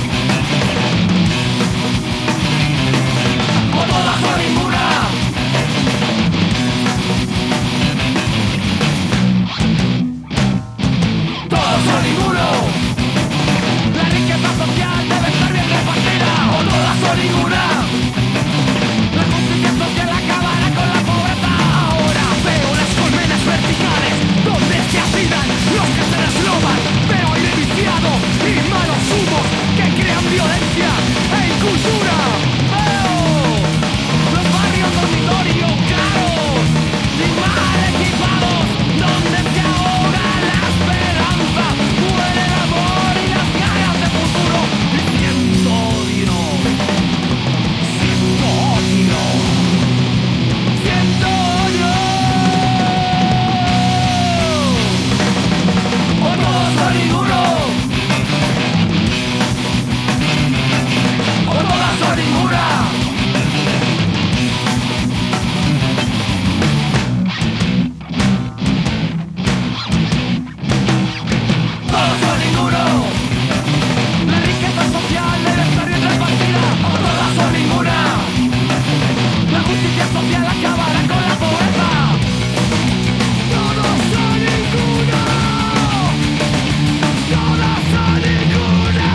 O todas o ninguna. Todos o ninguno. La riqueza social debe estar bien repartida. O todas o ninguna. La justicia social acabará con la pobreza. Ahora veo las colmenas verticales donde se hacinan los que se desloman. Veo aire viciado y malos humos que crean violencia e incultura. Veo los barrios dormitorios caros y mal equipados donde se ahoga la esperanza. Muere el amor y las ganas de futuro. Y siento odio. Siento odio. Siento odio. O todos o ninguno. O todas o ninguna. Todos o ninguno. La riqueza social debe estar bien repartida. O todas o ninguna. La justicia social acabará con la pobreza. Todos o ninguno. Todas o ninguna.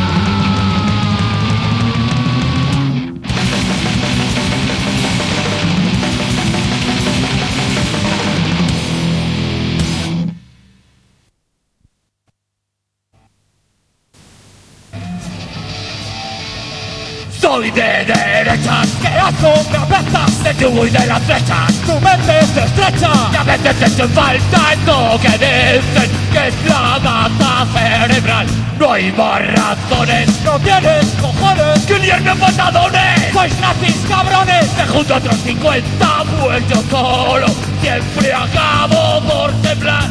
Soy de derechas, que asco, me apestas de tu y de las flechas. Tu mente se estrecha y a veces te echen falta esto que dicen que es la masa cerebral. No hay más razones, no tienes cojones que unirme patadones. Sois nazis cabrones, me junto a otros 50, pues yo solo siempre acabo por temblar.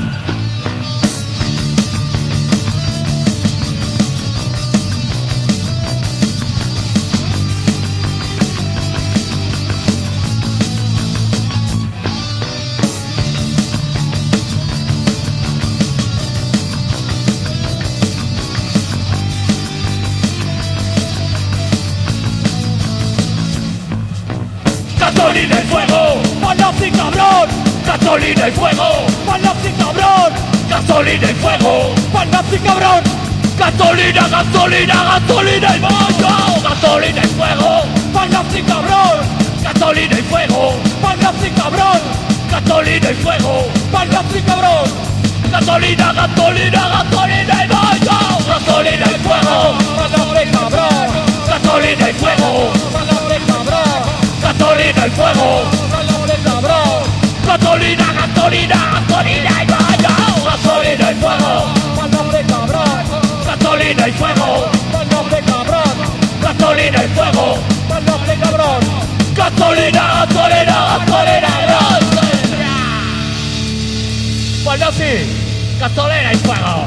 Gasolina y fuego, manos y cabrón. Gasolina y fuego, manos y cabrón. Gasolina y fuego, manos y cabrón. Gasolina, gasolina, gasolina y bollo. Gasolina y fuego, manos y cabrón. Gasolina y fuego, manos y cabrón. Gasolina y fuego, manos y cabrón. Gasolina, gasolina, gasolina y bollo. Gasolina y fuego, manos y cabrón. Gasolina y fuego, manos y cabrón. Gasolina y fuego, cabrón. Gasolina, gasolina, gasolina y bollo. Gasolina y fuego, cabrón. Gasolina y fuego, cabrón. Gasolina y fuego, cabrón. Gasolina, gasolina, gasolina y bollo. Bueno, sí. ¡Cazolera y fuego!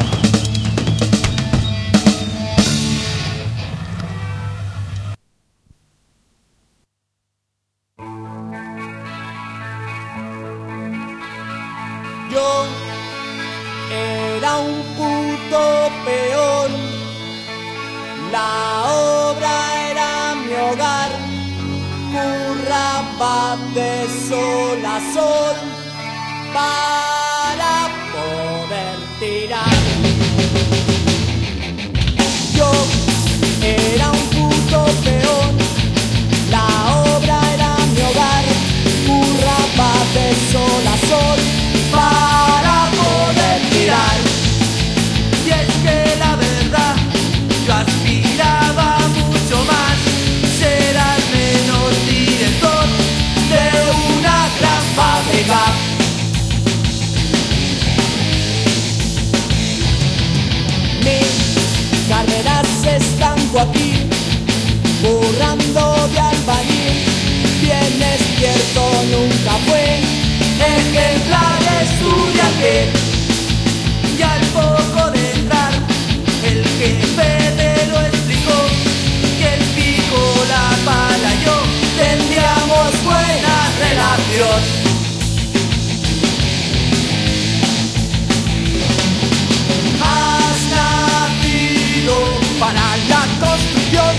Yo era un puto peón, la obra era mi hogar, curraba de sol a sol para poder tirar. Yo era un puto peón, la obra era mi hogar, curraba de sol a sol para poder tirar. Y es que la verdad, yo aspiraba mucho más, ser al menos director de una gran fábrica. Mi carrera se estancó aquí, currando de albañil, bien es cierto nunca fue ejemplar estudiante. Y al poco de entrar, el jefe te lo explicó, que el pico, la pala y yo tendríamos buena relación. Has nacido para la construcción,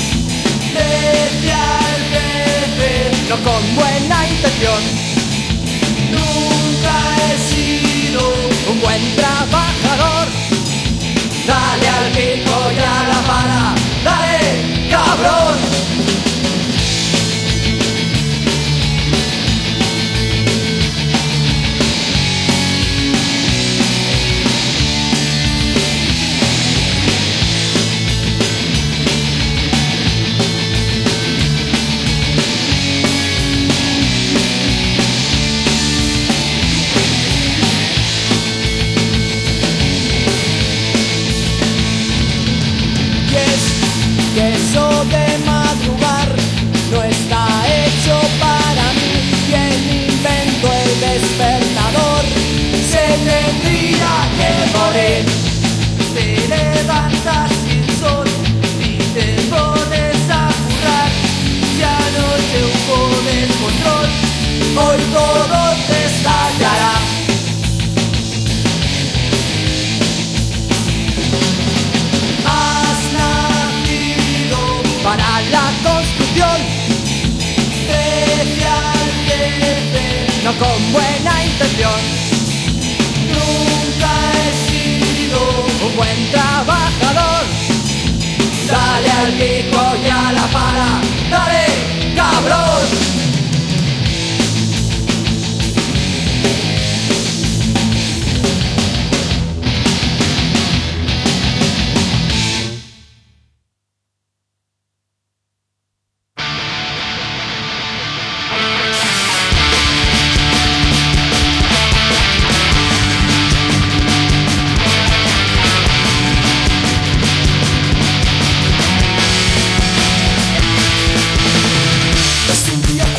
decía el jefe, no con buena intención. Nunca he sido un buen trabajador. Dale al pico y a la pala, dale, cabrón. Que eso de madrugar no está hecho para mí. Quien inventó el despertador se tendría que morir. Te levantas sin sol y te pones a currar. Si anoche hubo descontrol, hoy todo te estallará. Para la construcción, decía el jefe, no con buena intención. Nunca he sido un buen trabajador. Dale al pico y a la pala, dale, cabrón. Estudia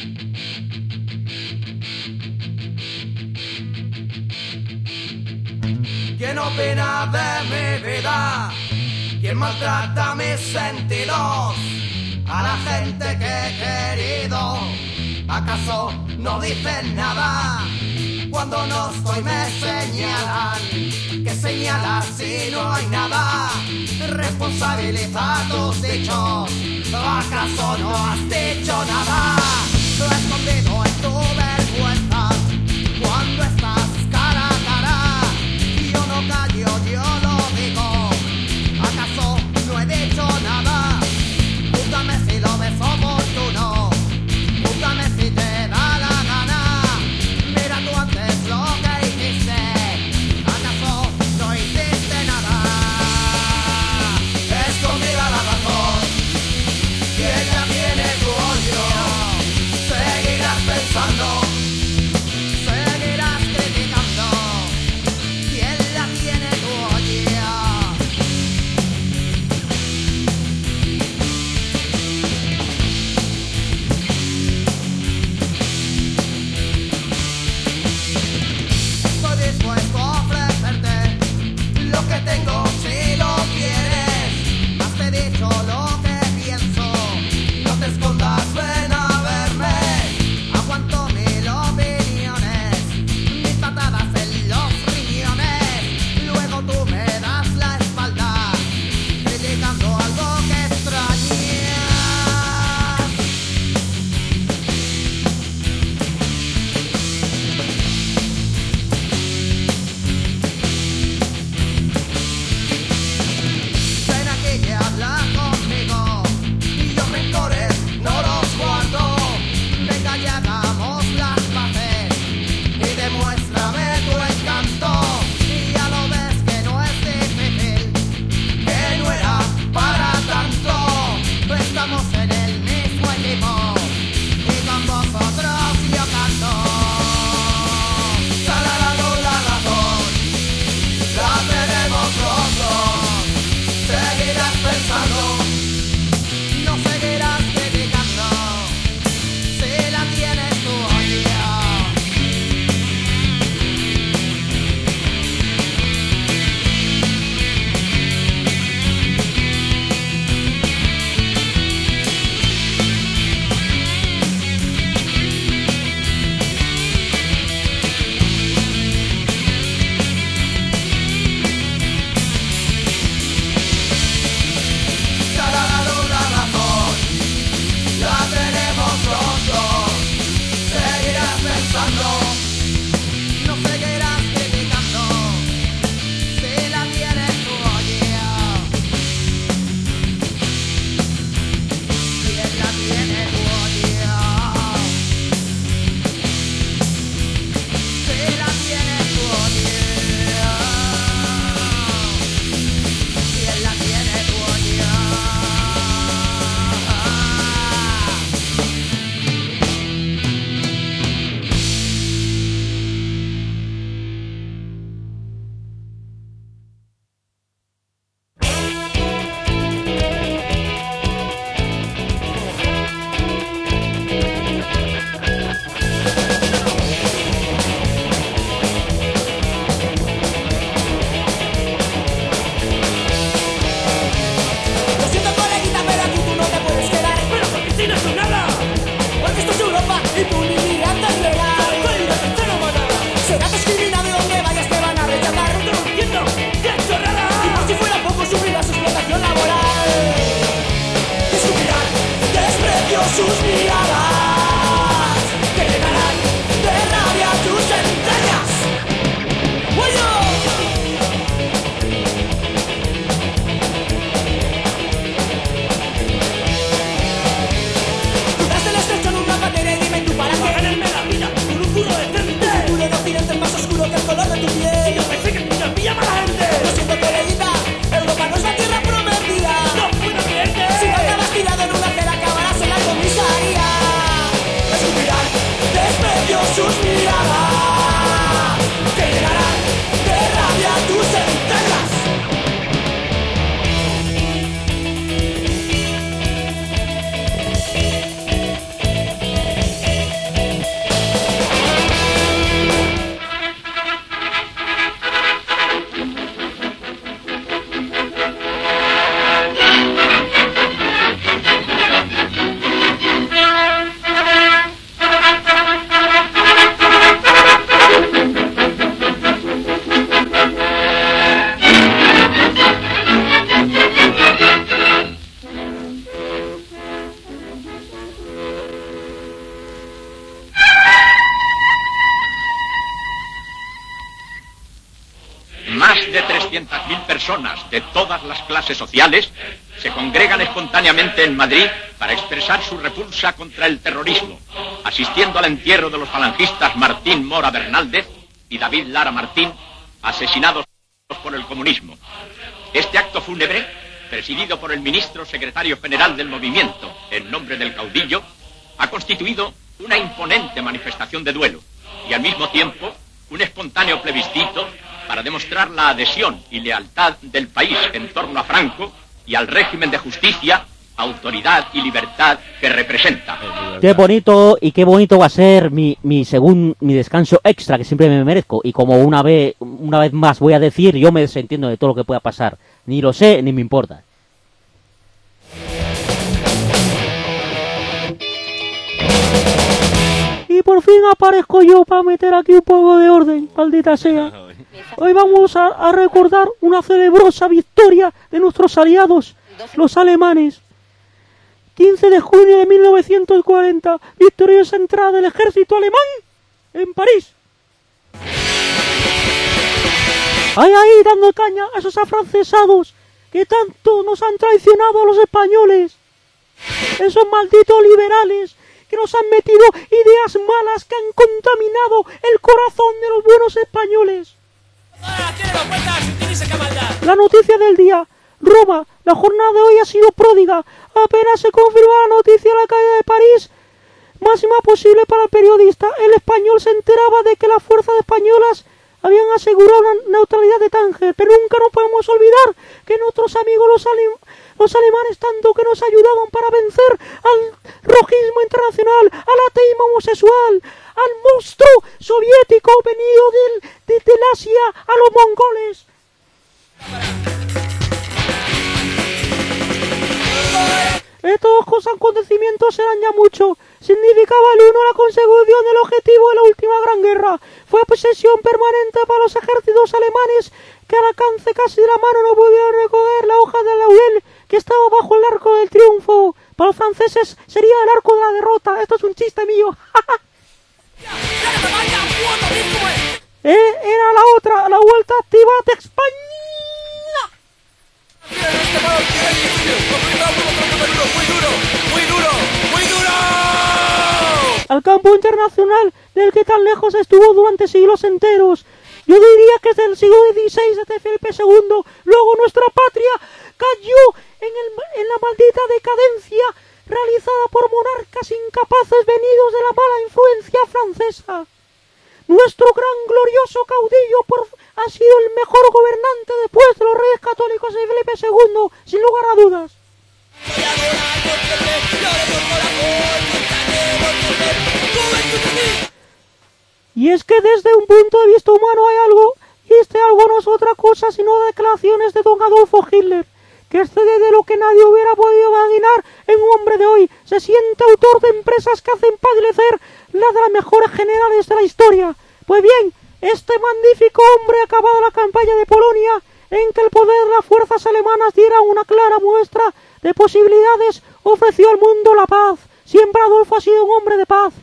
¿Quién opina de mi vida? ¿Quién maltrata mis sentidos? A la gente que he querido, ¿acaso no dicen nada? Cuando no estoy me señalan, ¿qué señalas si no hay nada? Responsabiliza tus dichos, ¿acaso no has dicho nada? Lo he escondido en tu vergüenza, cuando estás cara a cara. Yo no callo, yo lo digo, ¿acaso no he dicho nada? Júzgame si lo ves oportuno, júzgame si te da la gana. Mira tú antes lo que hiciste, ¿acaso no hiciste nada? Escondida la razón, y ella tiene tu odio. 200.000 personas de todas las clases sociales se congregan espontáneamente en Madrid para expresar su repulsa contra el terrorismo, asistiendo al entierro de los falangistas Martín Mora Bernaldez y David Lara Martín, asesinados por el comunismo. Este acto fúnebre, presidido por el ministro secretario general del movimiento, en nombre del caudillo, ha constituido una imponente manifestación de duelo y al mismo tiempo un espontáneo plebiscito para demostrar la adhesión y lealtad del país en torno a Franco y al régimen de justicia, autoridad y libertad que representa. Qué bonito y qué bonito va a ser mi descanso extra que siempre me merezco, y como una vez más voy a decir, yo me desentiendo de todo lo que pueda pasar, ni lo sé ni me importa. Y por fin aparezco yo para meter aquí un poco de orden, maldita sea. Hoy vamos a recordar una celebrosa victoria de nuestros aliados, los alemanes. 15 de junio de 1940, victoriosa entrada del ejército alemán en París. Ahí, dando caña a esos afrancesados que tanto nos han traicionado a los españoles. Esos malditos liberales que nos han metido ideas malas que han contaminado el corazón de los buenos españoles. La noticia del día. Roma, la jornada de hoy ha sido pródiga. Apenas se confirma la noticia de la caída de París, máxima posible para el periodista. El español se enteraba de que las fuerzas españolas habían asegurado la neutralidad de Tánger, pero nunca nos podemos olvidar que nuestros amigos los alemanes, tanto que nos ayudaban para vencer al rojismo internacional, al ateísmo homosexual, al monstruo soviético venido del Asia, a los mongoles. Estos acontecimientos eran ya mucho. Significaba el uno la consecución del objetivo de la última gran guerra. Fue obsesión permanente para los ejércitos alemanes que al alcance casi de la mano no pudieron recoger la hoja de laurel que estaba bajo el arco del triunfo. Para los franceses sería el arco de la derrota. Esto es un chiste mío. Era la otra, la vuelta activa de España. Al campo internacional del que tan lejos estuvo durante siglos enteros. Yo diría que desde el siglo XVI, desde Felipe II, luego nuestra patria cayó en la maldita decadencia realizada por monarcas incapaces venidos de la mala influencia francesa. Nuestro gran glorioso caudillo ha sido el mejor gobernante después de los reyes católicos de Felipe II, sin lugar a dudas. Y es que desde un punto de vista humano hay algo, y este algo no es otra cosa sino declaraciones de don Adolfo Hitler, que excede de lo que nadie hubiera podido imaginar en un hombre de hoy. Se siente autor de empresas que hacen padecer las de las mejores generales de la historia. Pues bien, este magnífico hombre, acabada la campaña de Polonia, en que el poder de las fuerzas alemanas diera una clara muestra de posibilidades, ofreció al mundo la paz. Siempre Adolfo ha sido un hombre de paz.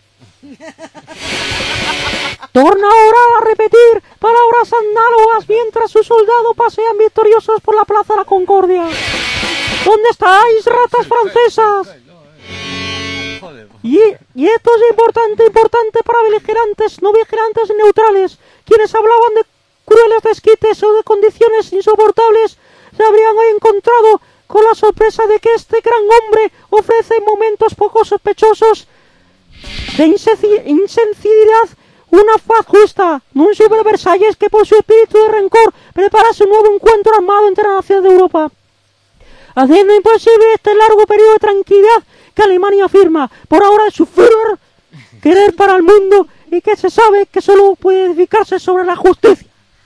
Torna ahora a repetir palabras análogas mientras sus soldados pasean victoriosos por la Plaza de la Concordia. ¿Dónde estáis, ratas francesas? Y esto es importante para beligerantes, no vigilantes y neutrales. Quienes hablaban de crueles desquites o de condiciones insoportables se habrían hoy encontrado con la sorpresa de que este gran hombre ofrece momentos poco sospechosos de insensibilidad una faz justa, no un super Versalles que por su espíritu de rencor prepara su nuevo encuentro armado entre las naciones de Europa, haciendo imposible este largo periodo de tranquilidad que Alemania afirma por ahora de su Führer querer para el mundo y que se sabe que solo puede edificarse sobre la justicia.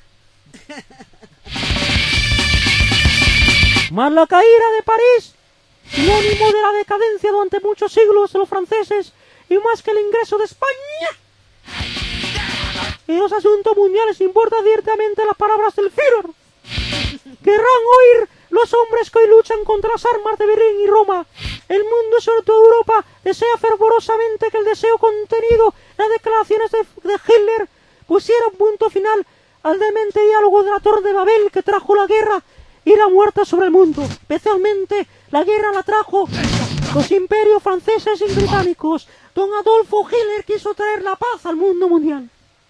Más la caída de París, sinónimo de la decadencia durante muchos siglos de los franceses, y más que el ingreso de España en los asuntos mundiales importa directamente las palabras del Führer. Querrán oír los hombres que hoy luchan contra las armas de Berlín y Roma. El mundo, sobre todo Europa, desea fervorosamente que el deseo contenido en las declaraciones de Hitler pusiera un punto final al demente diálogo de la Torre de Babel que trajo la guerra y la muerte sobre el mundo. Especialmente la guerra la trajo los imperios franceses y británicos. Don Adolfo Hitler quiso traer la paz al mundo mundial.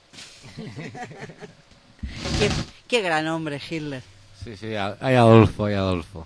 Qué gran hombre, Hitler. Sí, hay Adolfo.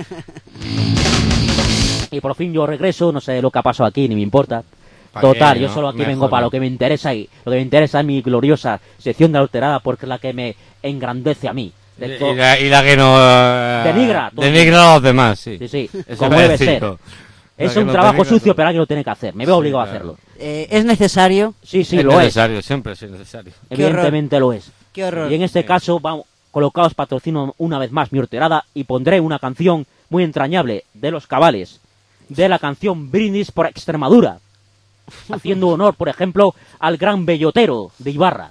Y por fin yo regreso, no sé lo que ha pasado aquí, ni me importa. ¿Para Total, qué, yo no? solo aquí Mejor, vengo para ¿no? lo que me interesa y lo que me interesa es mi gloriosa sección de la alterada porque es la que me engrandece a mí. Y la que no... Denigra. Denigra a los demás, sí. Sí, Eso como iba a debe decir ser. yo. Es La un que trabajo denigra sucio, todo. pero alguien lo tiene que hacer. Me veo Sí, obligado claro. a hacerlo. ¿Es necesario? Sí, Es lo es. necesario, siempre es necesario. Evidentemente lo es. Qué horror. Y en este caso, vamos, colocaos patrocino una vez más mi horterada y pondré una canción muy entrañable de Los Cabales, de la canción Brindis por Extremadura, haciendo honor, por ejemplo, al gran bellotero de Ibarra.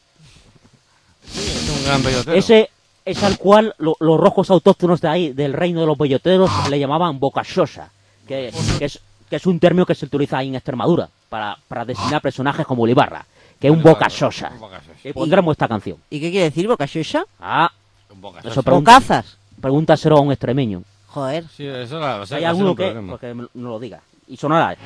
Es un gran bellotero. Ese es al cual los rojos autóctonos de ahí, del reino de los belloteros, le llamaban bocachosa, que es un término que se utiliza ahí en Extremadura para designar personajes como el Ibarra, que es un bocachosa. Y pondremos esta canción. ¿Y qué quiere decir bocachosa? Ah, Un boca eso sosa. Bocazas. pregúntaselo a un extremeño. Joder. Sí, eso va a ser, ¿Hay va a ser alguno un que? problema. Porque no lo diga. Y sonará.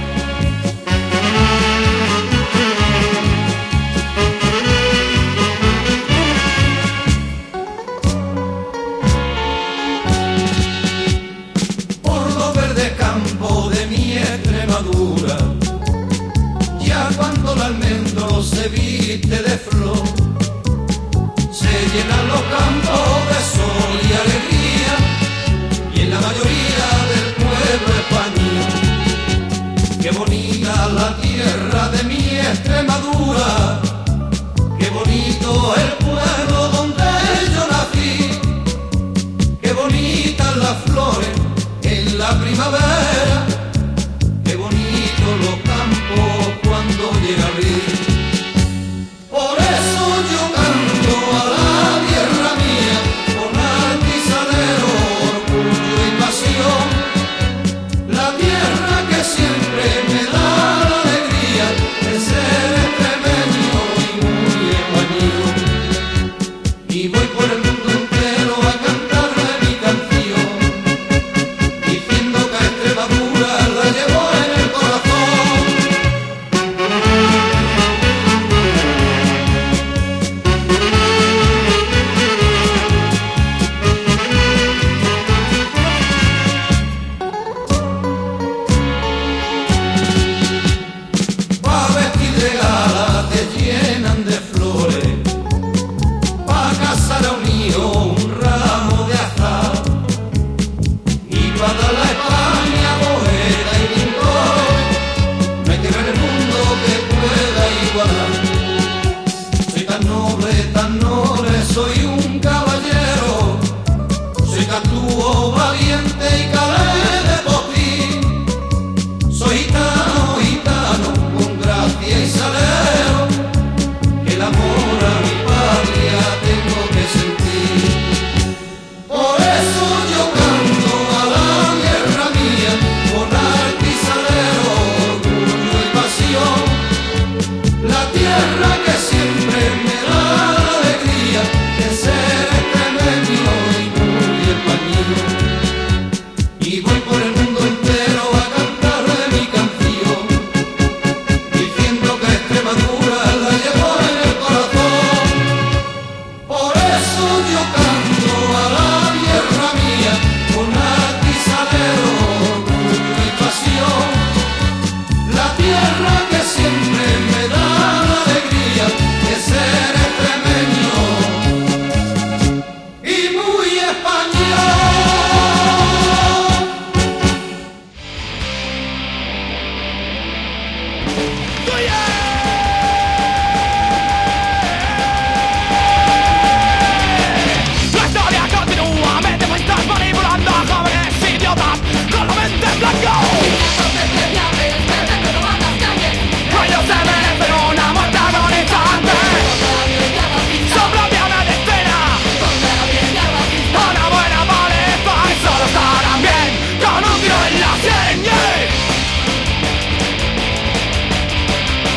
Por los verdes campos de mi Extremadura, ya cuando el almendro se viste de flor, se llenan los campos de sol y alegría, y en la mayoría del pueblo español. Qué bonita la tierra de mi Extremadura, qué bonito el pueblo donde yo nací, qué bonitas las flores en la primavera, qué bonito los campos cuando llega abril. Por eso yo canto a la tierra mía con artisadero, orgullo y pasión, la tierra que siempre me da la alegría de ser extremeño y muy español. Y voy por el mundo entero a cantarle mi canción, diciendo que a Extremadura la llevo en el corazón. Pa' vestir de gala te llenan de flores, pa' casar a un hijo un ramo de azar, y pa' dar la España poeta y pintor, no hay tierra en el mundo que pueda igualar. Soy tan noble, soy un caballero, soy cantúo valiente y calé de botín, soy gitano, con gracia y salero, que el amor a mi patria tengo que sentir. Por eso yo canto a la tierra mía, con arte y salero, orgullo y pasión, la tierra que siempre me da la alegría de ser extremeño y muy español. Y voy por el mundo entero a cantarle mi canción, diciendo que Extremadura la llevo en el corazón. Por eso yo canto a la tierra mía con arte y salero, orgullo y pasión, la tierra que siempre me da la alegría de ser extremeño y muy español. La historia continúa, me demuestras manipulando a jóvenes idiotas con la mente en blanco. Ellos se merecen una muerte agonizante. Sopla una escena, una buena paliza y solo estarán bien con un tiro en la sien.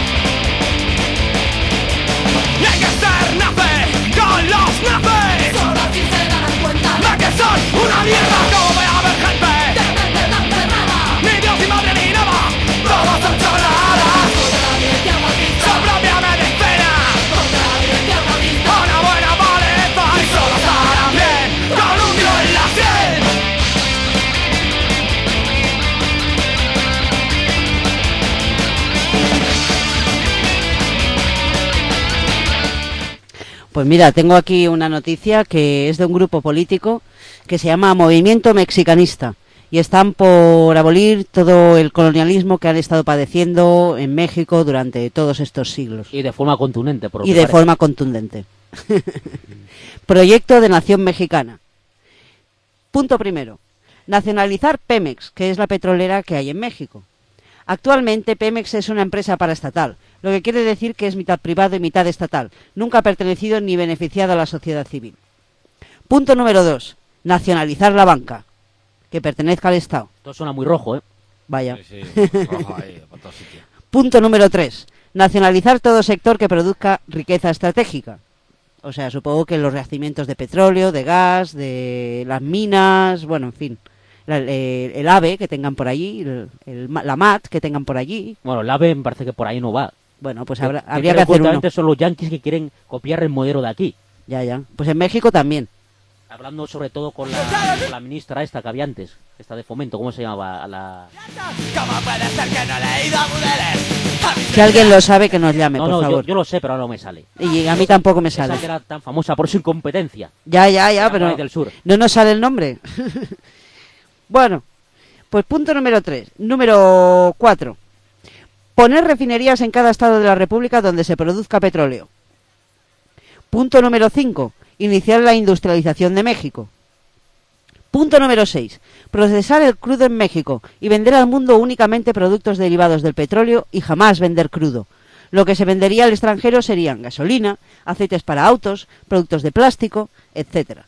Pues mira, tengo aquí una noticia que es de un grupo político que se llama Movimiento Mexicanista y están por abolir todo el colonialismo que han estado padeciendo en México durante todos estos siglos. Y de forma contundente, por lo Y que de parece. forma contundente. Proyecto de Nación Mexicana. Punto primero. Nacionalizar Pemex, que es la petrolera que hay en México. Actualmente Pemex es una empresa paraestatal, lo que quiere decir que es mitad privado y mitad estatal. Nunca ha pertenecido ni beneficiado a la sociedad civil. Punto número 2. Nacionalizar la banca, que pertenezca al Estado. Esto suena muy rojo, ¿eh? Vaya. Sí, rojo ahí, por todos sitios. Punto número 3. Nacionalizar todo sector que produzca riqueza estratégica. O sea, supongo que los yacimientos de petróleo, de gas, de las minas, bueno, en fin. El AVE que tengan por allí, la MAT que tengan por allí. Bueno, el AVE me parece que por ahí no va. Bueno, pues Que habría que creo hacer uno. justamente son los yanquis que quieren copiar el modelo de aquí. Ya. Pues en México también. Hablando sobre todo con la ministra esta que había antes, esta de Fomento, ¿cómo se llamaba? ¿Cómo puede ser que no he leído Budeles? Si alguien lo sabe, que nos llame, por No, favor. yo lo sé, pero ahora no me sale. Y a mí tampoco me sale. Esa que era tan famosa por su incompetencia. Ya, Era por pero ahí del sur. no nos sale el nombre. Bueno, pues punto número 3. Número 4. Poner refinerías en cada estado de la República donde se produzca petróleo. Punto número 5. Iniciar la industrialización de México. Punto número 6. Procesar el crudo en México y vender al mundo únicamente productos derivados del petróleo y jamás vender crudo. Lo que se vendería al extranjero serían gasolina, aceites para autos, productos de plástico, etc.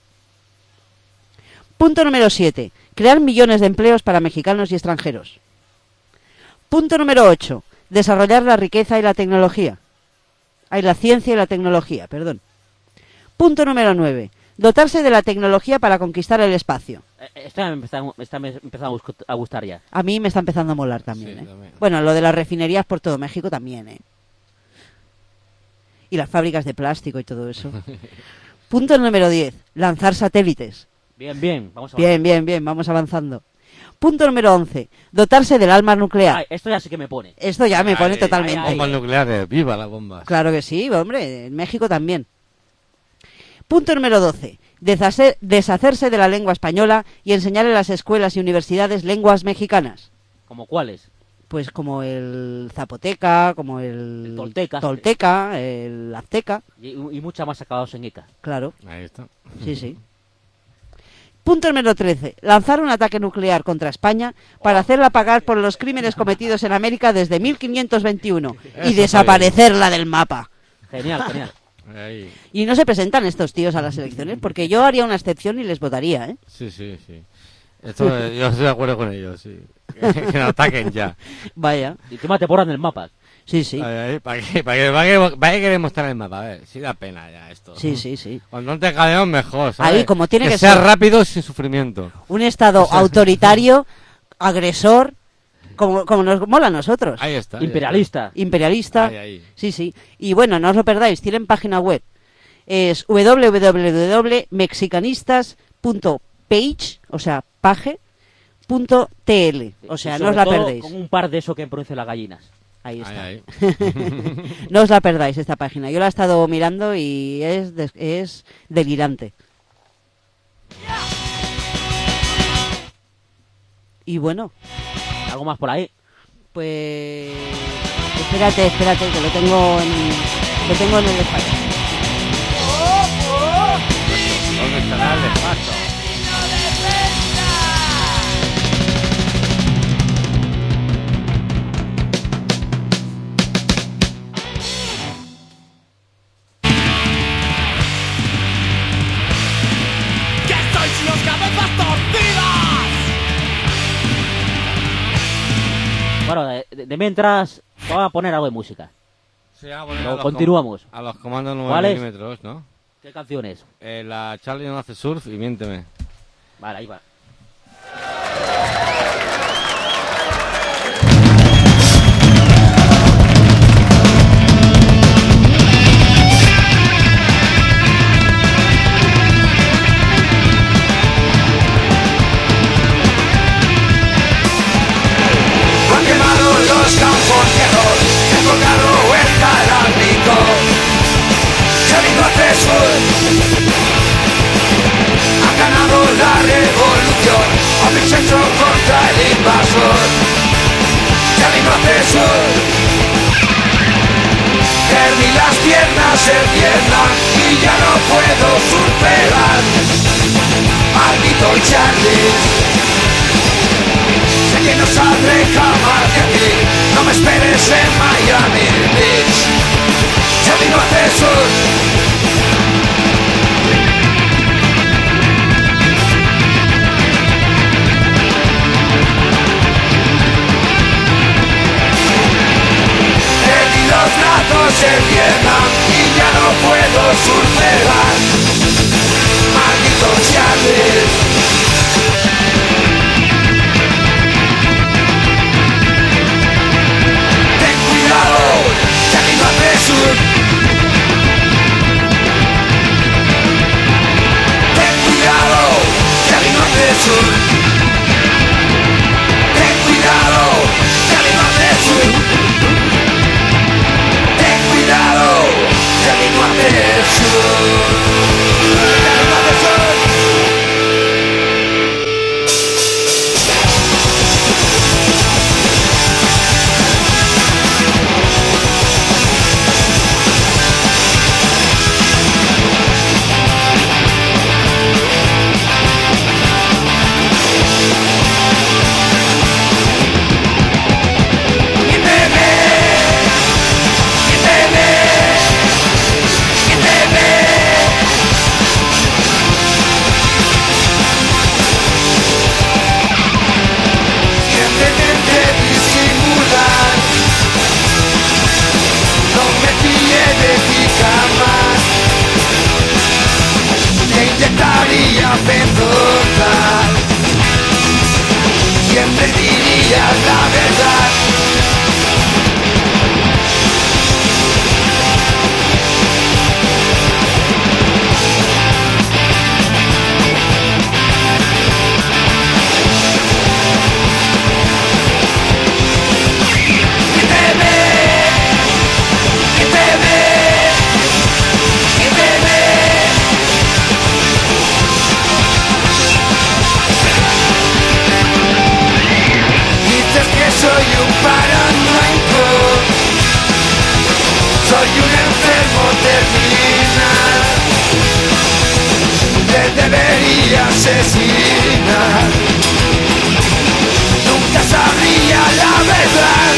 Punto número 7. Crear millones de empleos para mexicanos y extranjeros. Punto número 8. Desarrollar la riqueza y la tecnología. La ciencia y la tecnología, perdón. Punto número 9. Dotarse de la tecnología para conquistar el espacio. Esto me está empezando a gustar ya. A mí me está empezando a molar también, Sí, ¿eh? también. Bueno, lo de las refinerías por todo México también, ¿eh? Y las fábricas de plástico y todo eso. Punto número 10. Lanzar satélites. Bien, vamos a Bien, vamos avanzando. Punto número 11. Dotarse del arma nuclear. Ay, esto ya sí que me pone. Esto ya me pone Ay, totalmente. ay, Bombas nucleares, viva las bombas. Claro que sí, hombre, en México también. Punto número 12. Deshacerse de la lengua española y enseñar en las escuelas y universidades lenguas mexicanas. ¿Como cuáles? Pues como el zapoteca, como el tolteca. el azteca, Y muchas más acabados en ECA. claro, Ahí está. sí. Punto número 13. Lanzar un ataque nuclear contra España para hacerla pagar por los crímenes cometidos en América desde 1521 y Eso desaparecerla del mapa. Genial. Ahí. Y no se presentan estos tíos a las elecciones porque yo haría una excepción y les votaría, ¿eh? Sí. Esto, yo estoy de acuerdo con ellos, sí. Que nos ataquen ya. Vaya, Y encima te borran el mapa. sí. ¿Para qué queremos estar en el mapa? A ver, sí da pena ya esto. Sí. Cuando no te cadeamos mejor, ¿sabes? Ahí, como tiene que sea ser. rápido sin sufrimiento. Un estado autoritario, agresor, como nos mola a nosotros. Ahí está. Imperialista. Imperialista. Ahí. Sí. Y bueno, no os lo perdáis, tienen página web. Es www.mexicanistas.page, o sea, page.tl. O sea, Y no os sobre la todo perdéis. Con un par de eso que producen las gallinas. Ahí está. Ahí. No os la perdáis esta página. Yo la he estado mirando y es delirante. Y bueno, Algo más por ahí. pues espérate, que lo tengo en el despacho. ¿Dónde estará el despacho? ¡Que sois unos cabezas torcidas! Bueno, de mientras, vamos a poner algo de música. Sí, vamos a poner Luego a los continuamos. a los comandos 9 ¿Cuáles? milímetros, ¿no? ¿Qué canciones? La Charlie no hace surf y miénteme. Vale, ahí va. Han quemado los campos viejos, el volcado está el ámbito. Se ha habido acceso sur. Perdí las piernas en Vietnam y ya no puedo surfear. Maldito Charlie, sé que no saldré jamás de aquí. No me esperes en Miami Beach, Charlie Norte Sur. Los brazos en Vietnam y ya no puedo surfear. Maldito Charlie. Ten cuidado, Charlie Norte Sur. Ten cuidado, Charlie Norte Sur. Ten cuidado, Charlie Norte Sur. Cuidado, Charlie Norte Sur. Charlie Norte Sur. Intentaría perdonar, siempre diría la verdad. Soy un paranoico, soy un enfermo terminal, te debería asesinar, nunca sabría la verdad.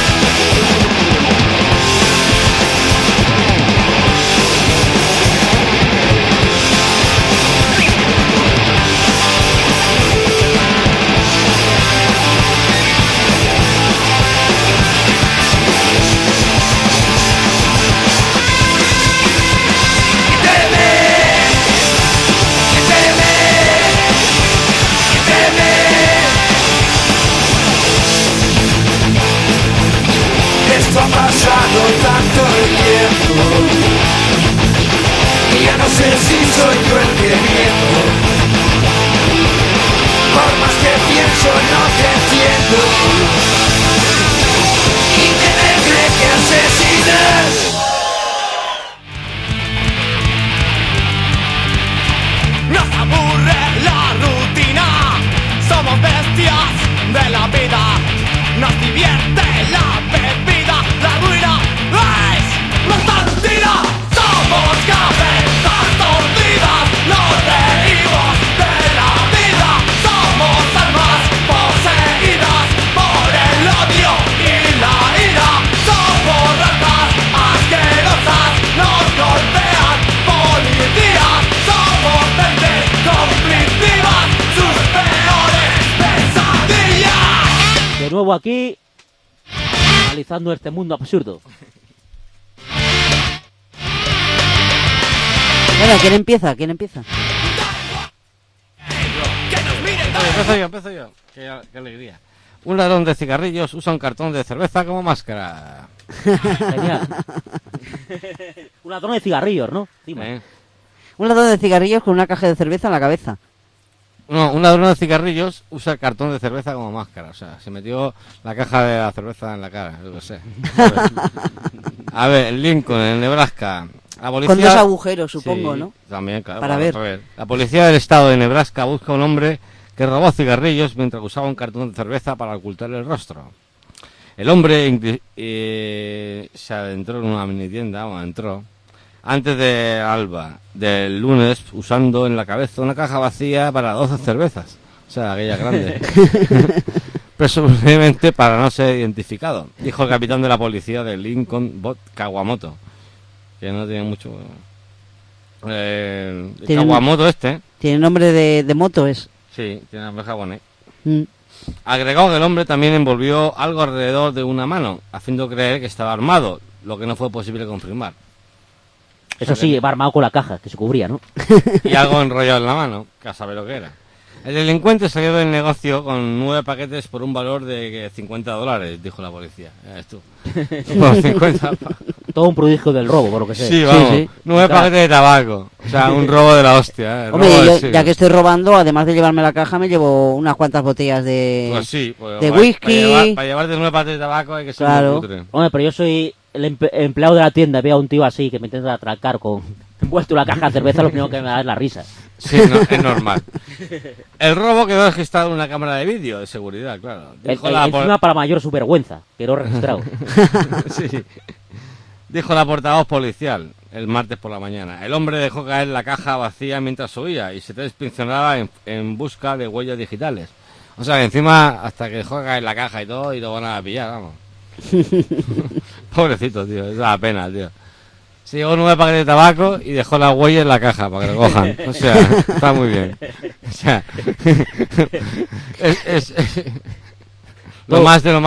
Ha pasado tanto tiempo y ya no sé si soy yo el que miento. Por más que pienso no te entiendo. ¿Y qué me cree que asesinas? Nos aburre la rutina, somos bestias de la vida. Nos divierte la bebida, la ruina es nuestra rutina. Somos cabezas torcidas, nos reímos de la vida. Somos almas poseídas por el odio y la ira. Somos ratas asquerosas, nos golpean policías. Somos mentes conflictivas, sus peores pesadillas. De nuevo aquí, analizando este mundo absurdo. Venga, ¿quién empieza? ¿Quién empieza? Empiezo yo. Qué alegría. Un ladrón de cigarrillos usa un cartón de cerveza como máscara. Genial. Un ladrón de cigarrillos, ¿no? Un ladrón de cigarrillos con una caja de cerveza en la cabeza. No, un ladrón de cigarrillos usa el cartón de cerveza como máscara. O sea, se metió la caja de la cerveza en la cara, yo qué sé. A ver, Lincoln, en Nebraska. La policía... Con dos agujeros, supongo, sí, ¿no? También, claro. Para ver. La policía del estado de Nebraska busca a un hombre que robó cigarrillos mientras usaba un cartón de cerveza para ocultar el rostro. El hombre se adentró en una mini tienda, entró, antes de alba del lunes, usando en la cabeza una caja vacía para 12 cervezas. O sea, aquella grande. Presumiblemente para no ser identificado, dijo el capitán de la policía de Lincoln Bot Kawamoto, que no tiene mucho... Kawamoto tiene nombre de moto, es. Sí, tiene nombre japonés. Agregó que el hombre también envolvió algo alrededor de una mano, haciendo creer que estaba armado, lo que no fue posible confirmar. Eso sí, va armado con la caja, que se cubría, ¿no? Y algo enrollado en la mano, que a saber lo que era. El delincuente salió del negocio con 9 paquetes por un valor de $50, dijo la policía. Ya ves tú. Por 50 Todo un prodigio del robo, por lo que sé. Sí, vamos. 9 paquetes de tabaco. O sea, un robo de la hostia. Hombre, ya que estoy robando, además de llevarme la caja, me llevo unas cuantas botellas de, pues sí, pues de whisky. Para llevarte 9 paquetes de tabaco hay que ser claro. muy putre. Hombre, pero yo soy el empleado de la tienda. Veo a un tío así que me intenta atracar con envuelto en la caja de cerveza, lo primero que me da es la risa. Sí, no, es normal. El robo quedó registrado en una cámara de vídeo de seguridad, claro. Encima para mayor su vergüenza, quedó registrado. Sí. Dijo la portavoz policial el martes por la mañana. El hombre dejó caer la caja vacía mientras huía y se despincionaba en busca de huellas digitales. O sea, encima hasta que dejó caer la caja y todo y lo van a pillar, vamos. Pobrecito, tío, es una pena, tío. Se llevó 9 paquetes de tabaco y dejó la huella en la caja para que lo cojan. O sea, está muy bien. O sea, es lo más de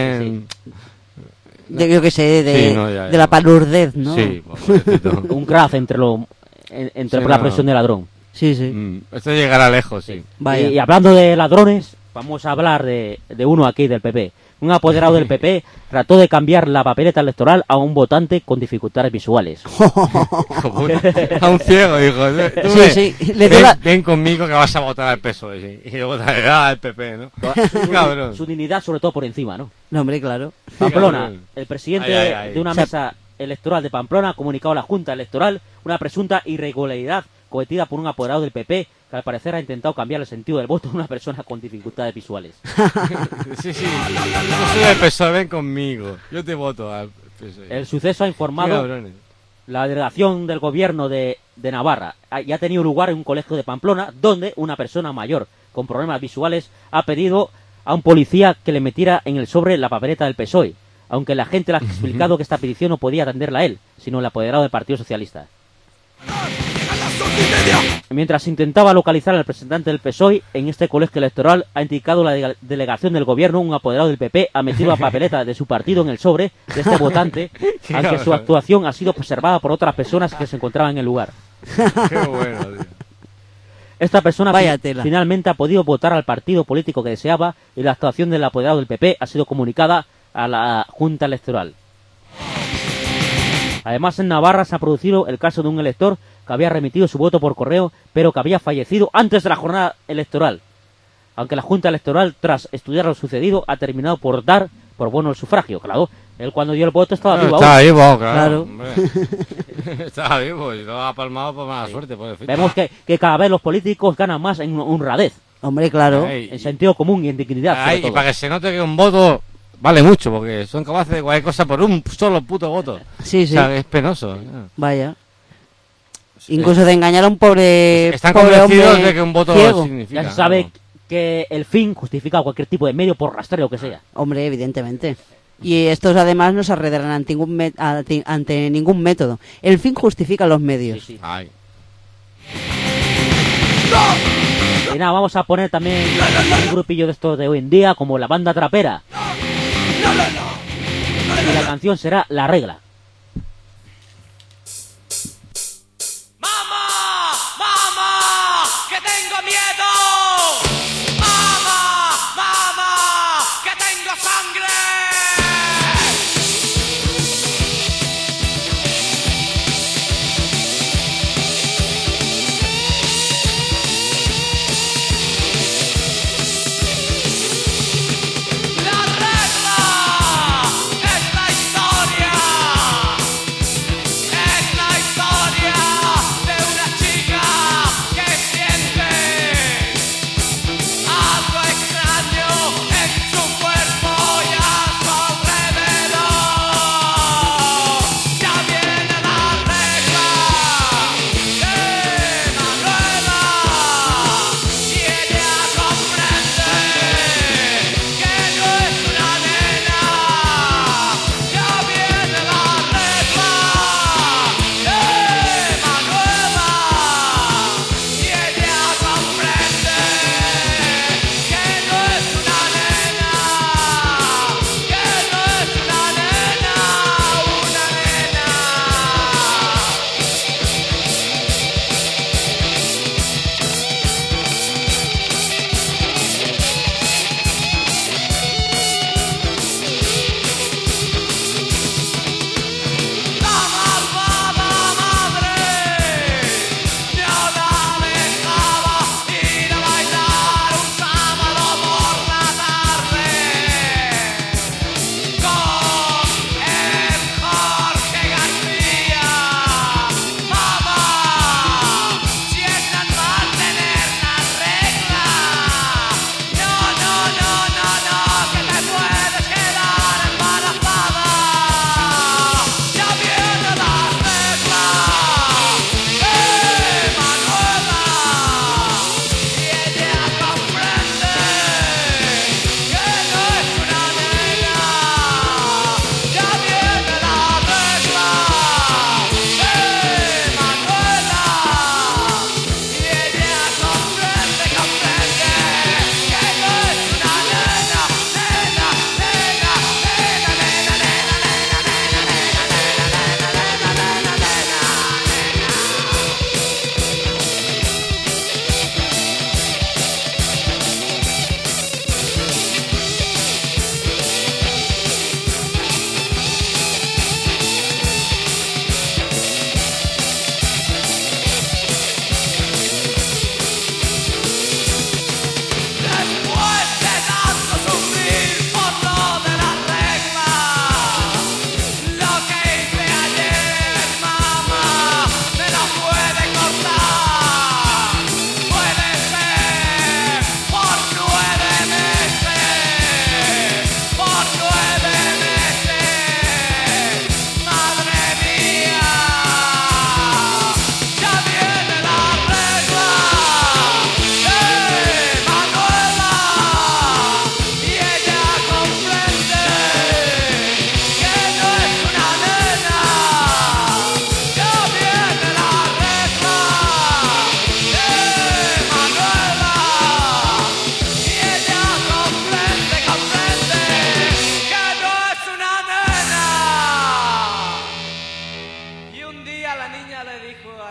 yo que sé, de la palurdez, ¿no? Sí, pobrecito. Un crack entre la presión de ladrón. Sí. Esto llegará lejos, sí. Y hablando de ladrones, vamos a hablar de uno aquí del PP. Un apoderado del PP trató de cambiar la papeleta electoral a un votante con dificultades visuales. A un ciego, dijo. Ven conmigo que vas a votar al PSOE. Sí. Y yo votaré al PP, ¿no? Cabrón. Su dignidad sobre todo por encima, ¿no? No, hombre, claro. Pamplona, el presidente de una mesa electoral de Pamplona ha comunicado a la Junta Electoral una presunta irregularidad cometida por un apoderado del PP que al parecer ha intentado cambiar el sentido del voto de una persona con dificultades visuales. Sí. Yo soy del PSOE, ven conmigo. Yo te voto al PSOE. El suceso ha informado la delegación del gobierno de Navarra. Y ha tenido lugar en un colegio de Pamplona donde una persona mayor con problemas visuales ha pedido a un policía que le metiera en el sobre la papeleta del PSOE, aunque la gente le ha explicado que esta petición no podía atenderla a él, sino el apoderado del Partido Socialista. Mientras intentaba localizar al representante del PSOE en este colegio electoral, ha indicado la delegación del gobierno, un apoderado del PP ha metido la papeleta de su partido en el sobre de este votante, aunque su actuación ha sido observada por otras personas que se encontraban en el lugar. Qué bueno, tío. Esta persona finalmente ha podido votar al partido político que deseaba y la actuación del apoderado del PP ha sido comunicada a la Junta Electoral. Además, en Navarra se ha producido el caso de un elector que había remitido su voto por correo, pero que había fallecido antes de la jornada electoral. Aunque la Junta Electoral, tras estudiar lo sucedido, ha terminado por dar por bueno el sufragio. Claro, él cuando dio el voto estaba vivo. Estaba vivo, claro. Estaba vivo y lo ha palmado por mala suerte. Vemos que cada vez los políticos ganan más en honradez. Hombre, claro. En sentido común y en dignidad. Y para que se note que un voto vale mucho, porque son capaces de cualquier cosa por un solo puto voto. Sí. O sea, es penoso. Vaya. Incluso de engañar a un pobre están pobre convencidos hombre de que un voto ciego. significa. Ya se sabe que el fin justifica cualquier tipo de medio, por rastreo que sea. Hombre, evidentemente. Y estos además no se arredrarán ante ningún método. El fin justifica los medios. Sí. Ay. Y nada, vamos a poner también un grupillo de estos de hoy en día, como la banda trapera. Y la canción será La Regla. ¡Mamá! ¡Que tengo miedo! ¡Mamá! ¡Que tengo sangre! La regla es la historia.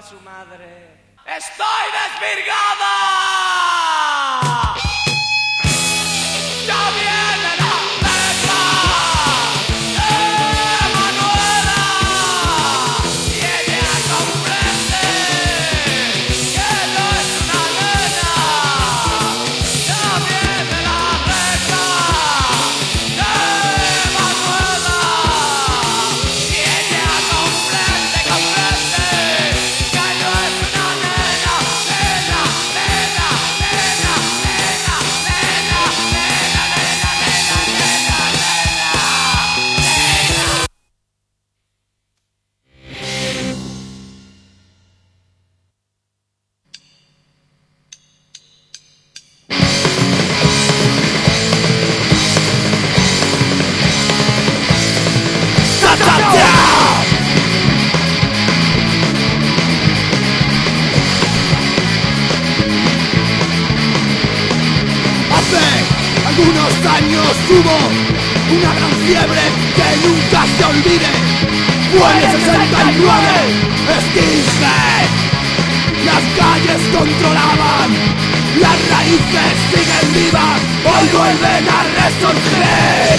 su madre. ¡Estoy desvirgada! ¡Ya viene la regla! ¡Manuela! Y ella comprende que no es una nena. ¡Ya viene la regla! ¡Manuela! Y ella comprende que no es una nena, nena, nena, nena, nena, nena, nena, Hace algunos años hubo una gran fiebre que nunca se olvide. Fue en el 69, Skinhead. Las calles controlaban, las raíces siguen vivas, hoy vuelven a resurgir.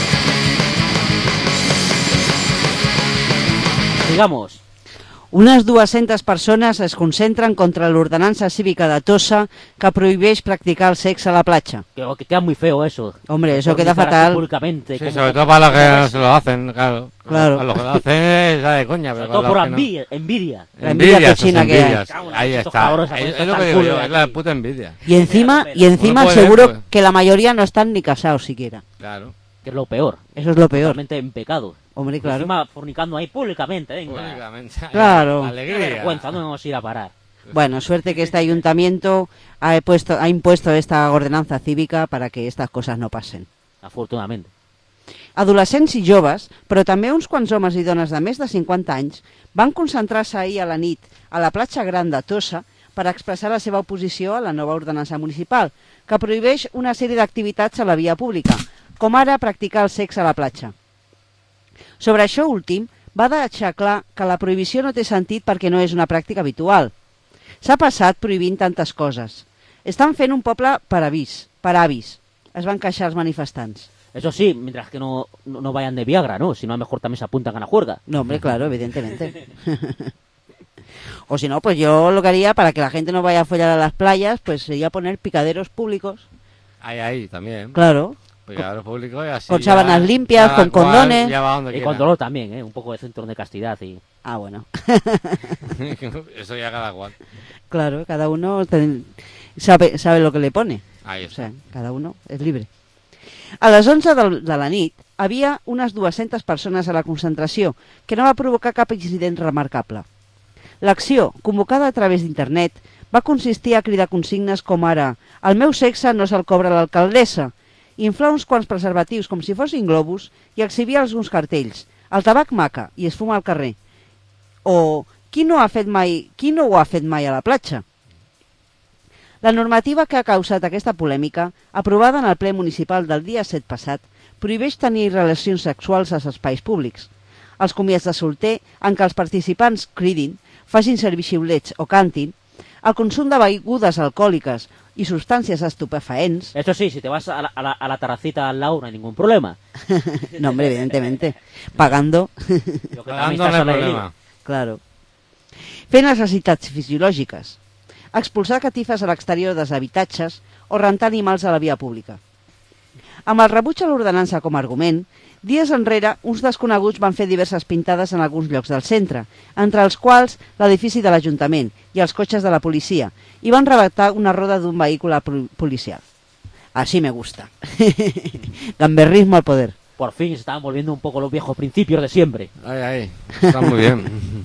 Digamos, Unes 200 persones es concentren contra l'ordenança cívica de Tossa que prohibeix practicar el sexe a la platja. que queda muy feo eso. Hombre, eso queda Fornicar fatal. públicamente. Sí, como- sobre todo para los que se lo hacen, claro. Claro. Para los que lo hacen es la de coña, pero Sobre todo para por los que no. envidia. La envidia Envidias, cochina que hay. envidias. Ahí Estos está. cabrones, Es lo tan que digo culo yo, de es la aquí. puta envidia. Y encima No puede, seguro pues. que la mayoría no están ni casados siquiera. Claro. Que es lo peor. Eso es lo peor. Totalmente en pecado. Hombre, Y claro. encima fornicando ahí públicamente, venga. Públicamente. Claro. Qué Alegría. vergüenza, no vamos a ir a parar. Bueno, suerte que este ayuntamiento ha impuesto esta ordenanza cívica para que estas cosas no passen. Afortunadamente. Adolescents i joves, però també uns quants homes i dones de més de 50 anys, van concentrar-se ahir a la nit a la platja gran de Tossa per expressar la seva oposició a la nova ordenança municipal, que prohibeix una sèrie d'activitats a la via pública, com ara practicar el sexe a la platja. Sobre això últim, va deixar clar que la prohibició no té sentit perquè no és una pràctica habitual. S'ha passat prohibint tantes coses. Estan fent un poble per avis, es van queixar els manifestants. Eso sí, mientras que no vayan de Viagra, ¿no? Si no, a lo mejor también se apuntan a la juerga. No, hombre, claro, evidentemente. O si no, pues yo lo que haría para que la gente no vaya a follar a las playas, pues sería poner picaderos públicos. Ahí también. Claro. Picaderos públicos y así. Con ya- sábanas limpias, cada con cual condones. ya va donde Y quiera. con dolor también, ¿eh? Un poco de centro de castidad y... Ah, bueno. Eso ya cada cual. Claro, cada uno sabe lo que le pone. Ahí O está. sea, cada uno és libre. A les 11 de la nit havia unes 200 persones a la concentració, que no va provocar cap incident remarcable. L'acció, convocada a través d'internet, va consistir a cridar consignes com ara «El meu sexe no se'l cobra l'alcaldessa», inflar uns quants preservatius com si fossin globus i exhibir alguns cartells «El tabac maca» i es fuma al carrer. O «Qui no ho ha fet mai a la platja?» La normativa que ha causat aquesta polèmica, aprovada en el ple municipal del dia 7 passat, prohibeix tenir relacions sexuals als espais públics. Els comiats de solter, en què els participants cridin, facin servir xiulets o cantin, el consum de begudes alcohòliques i substàncies estupefaents... Eso sí, si te vas a la terracita al lado no hay ningún problema. No, hombre, evidentemente. Pagando. Lo que también Pagando está no hay sobre el problema. Claro. Fent necessitats fisiològiques. Expulsar catifes a l'exterior dels habitatges o rentar animals a la via pública. Amb el rebuig a l'ordenança com a argument, dies enrere uns desconeguts van fer diverses pintades en alguns llocs del centre, entre els quals l'edifici de l'Ajuntament i els cotxes de la policia, i van rebentar una roda d'un vehicle policial. Así me gusta. Gamberrismo al poder. Por fin se estaban volviendo un poco los viejos principios de siempre. Ahí. Está muy bien.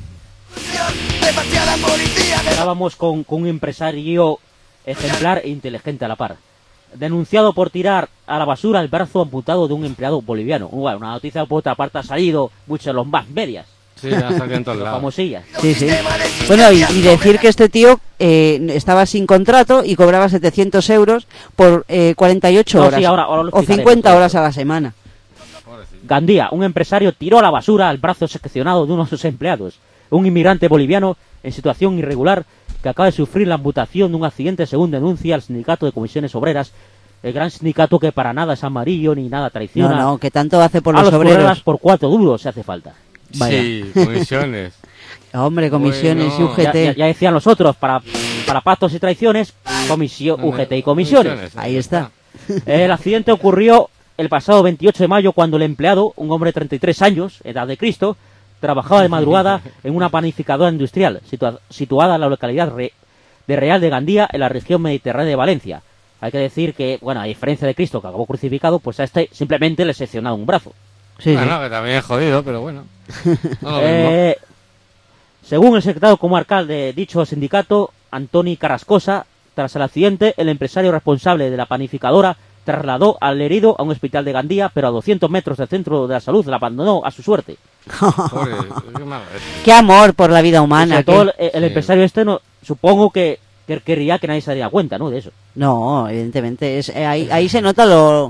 Demasiada policía de Estábamos con un empresario ejemplar e inteligente a la par. Denunciado por tirar a la basura el brazo amputado de un empleado boliviano. Bueno, una noticia por otra parte ha salido mucho en los más medias. Sí, ya está aquí en todos Los lados. famosillas. Sí, sí. Bueno, y decir que este tío estaba sin contrato y cobraba 700 euros por 48 No, horas. sí, ahora lo o explicaré, 50 todo horas eso. a la semana. Gandía, un empresario tiró a la basura el brazo seccionado de uno de sus empleados. un inmigrante boliviano en situación irregular que acaba de sufrir la amputación de un accidente, según denuncia el sindicato de comisiones obreras, el gran sindicato que para nada es amarillo ni nada traiciona. No, que tanto hace por a los obreros. curreras por 4 duros si hace falta. Vaya. Sí, comisiones. Hombre, comisiones Bueno. y UGT. Ya decían los otros, para pactos y traiciones, UGT y comisiones. Ahí está. El accidente ocurrió el pasado 28 de mayo cuando el empleado, un hombre de 33 años, edad de Cristo, trabajaba de madrugada en una panificadora industrial situada en la localidad de Real de Gandía, en la región mediterránea de Valencia. Hay que decir que, bueno, a diferencia de Cristo, que acabó crucificado, pues a este simplemente le seccionado un brazo. Sí, Bueno, que también es jodido, pero bueno. No lo mismo. Según el secretario comarcal de dicho sindicato, Antoni Carrascosa, tras el accidente, el empresario responsable de la panificadora trasladó al herido a un hospital de Gandía, pero a 200 metros del centro de la salud la abandonó a su suerte. Pobre, qué malo es. Qué amor por la vida Y humana. sobre todo qué- el Sí. empresario este, no, supongo que querría que nadie se diera cuenta, ¿no? De eso. No, evidentemente. Ahí se nota lo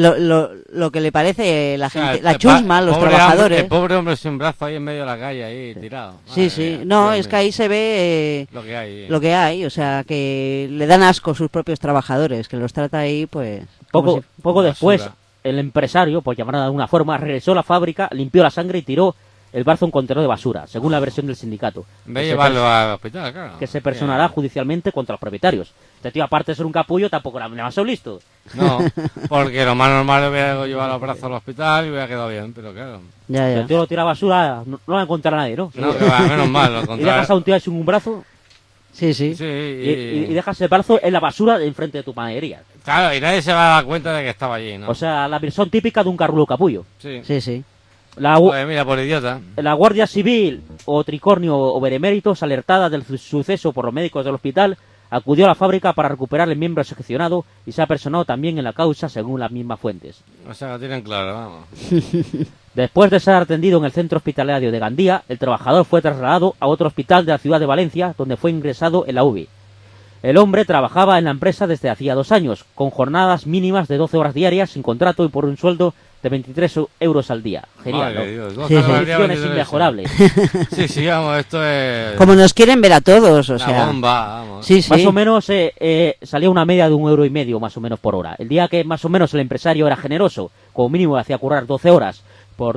que le parece la O sea, gente, la chusma, los pobre trabajadores. el pobre hombre sin brazo ahí en medio de la calle, ahí tirado. Sí, Madre sí. mía, No, Dios es que mío. ahí se ve Lo que hay. lo que hay. O sea, que le dan asco sus propios trabajadores, que los trata ahí, pues... como Poco basura. después, el empresario, por llamarlo de alguna forma, regresó a la fábrica, limpió la sangre y tiró el brazo a un contenedor de basura, según la versión del sindicato. En vez de Que se llevarlo al hospital, claro. que se personará judicialmente contra los propietarios. Este tío, aparte de ser un capullo, tampoco era demasiado listo. No, porque lo más normal hubiera llevado los brazos al hospital y hubiera quedado bien, pero claro. Ya, Si ya. el tío lo tira a basura, no lo va a encontrar nadie, ¿no? No, que va, menos mal, lo Y contrario. dejas a un tío ahí sin un brazo Sí, sí. Sí, y dejas el brazo en la basura de enfrente de tu panadería. Claro, y nadie se va a dar cuenta de que estaba allí, ¿no? O sea, la versión típica de un carrulo capullo. sí. Sí, sí. Joder, mira, por idiota. La Guardia Civil o Tricornio o Beneméritos, alertada del suceso por los médicos del hospital, acudió a la fábrica para recuperar el miembro seccionado y se ha personado también en la causa, según las mismas fuentes. O sea, lo tienen claro, vamos. Después de ser atendido en el centro hospitalario de Gandía, el trabajador fue trasladado a otro hospital de la ciudad de Valencia, donde fue ingresado en la UBI. El hombre trabajaba en la empresa desde hacía 2 años, con jornadas mínimas de 12 horas diarias, sin contrato y por un sueldo de 23 euros al día. Genial, Madre ¿no? de Dios, Sí, sí. Condiciones inmejorables. Sí, sí, vamos, esto es... Como nos quieren ver a todos, o la sea... bomba, vamos. Sí, sí. Más o menos salía una media de 1,5 € más o menos por hora. El día que más o menos el empresario era generoso, como mínimo le hacía currar 12 horas por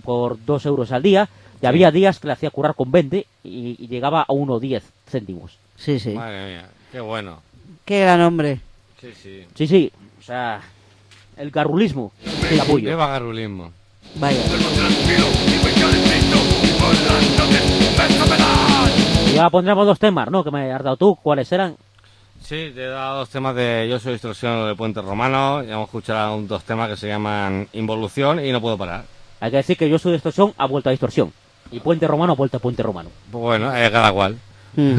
2 euros al día, y había días que le hacía currar con 20 y llegaba a 1,10 céntimos. Sí, sí. Madre mía, qué bueno. Qué gran hombre. Sí, sí. Sí, sí, o sea, el garrulismo, el capullo. Qué vagarulismo. Vaya. Y ahora pondremos 2 temas, ¿no? Que me has dado tú. ¿Cuáles eran? Sí, te he dado 2 temas de Yo soy distorsión de Puente Romano. Y hemos escuchado 2 temas que se llaman Involución y No puedo parar. Hay que decir que Yo soy distorsión ha vuelto a distorsión. Y Puente Romano ha vuelto a Puente Romano. Pues bueno, es cada cual. Mm.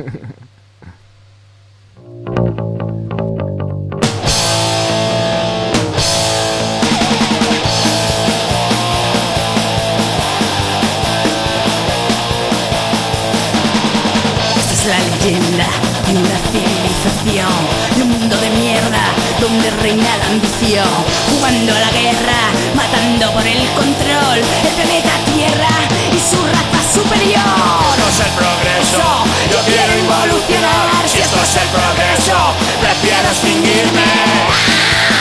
Esta es la leyenda de una civilización, de un mundo de mierda donde reina la ambición, jugando a la guerra, matando por el control, el planeta Tierra y su raza superior. No es el progreso, yo quiero involucionar. Si esto es el progreso, prefiero extinguirme.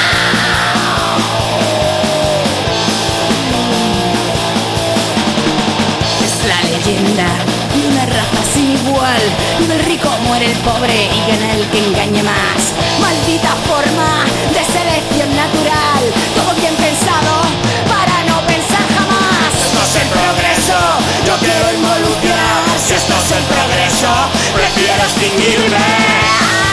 Es la leyenda de una raza sin igual, donde el rico muere el pobre y gana el que engaña más. Maldita forma de selección natural, todo bien pensado para no pensar jamás. Esto es el progreso, yo quiero involucionar. Si esto es el progreso, prefiero extinguirme.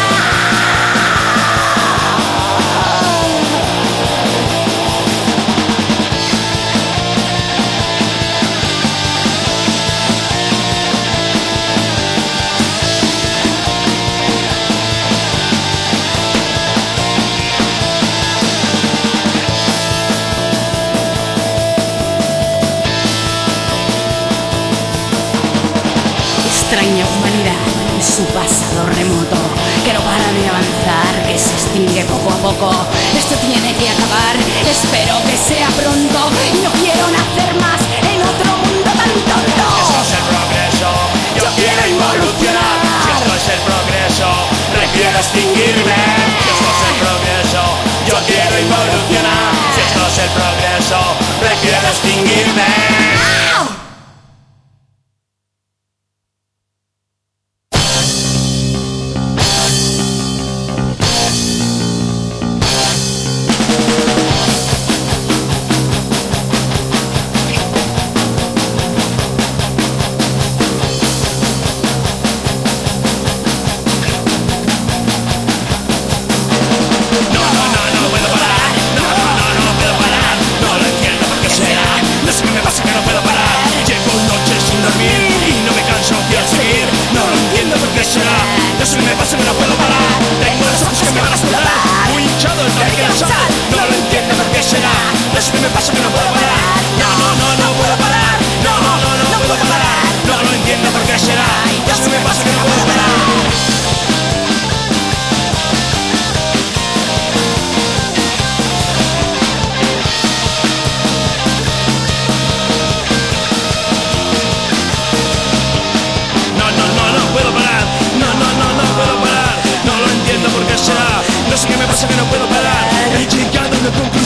Extraña humanidad en su pasado remoto, que no para de avanzar, que se extingue poco a poco. Esto tiene que acabar, espero que sea pronto, y no quiero nacer más en otro mundo tan tonto. Esto es el progreso,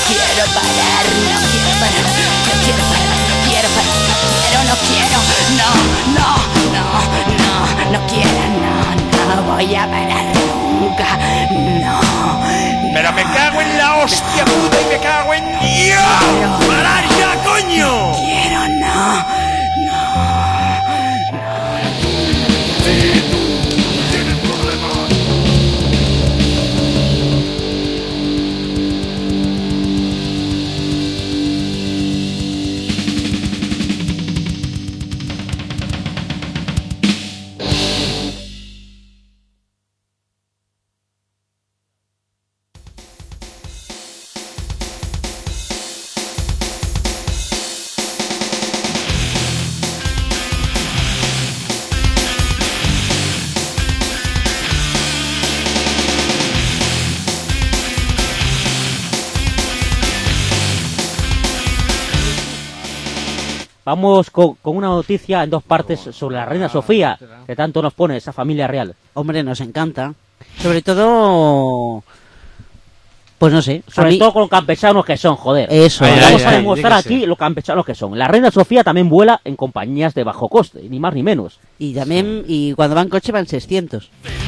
quiero parar, no quiero parar, no quiero parar, no quiero parar, no quiero, no quiero, no voy a parar nunca, no. Pero me cago en la hostia puta y me cago en Dios. ¡Parar ya, coño! Quiero, no. Vamos con una noticia en dos partes sobre la reina Sofía, que tanto nos pone esa familia real. Hombre, nos encanta. Sobre todo... Pues no sé. Sobre todo con los campechanos que son, joder. Eso. Vamos a demostrar aquí los campechanos que son. La reina Sofía también vuela en compañías de bajo coste, ni más ni menos. Y también, y cuando va en coche van 600.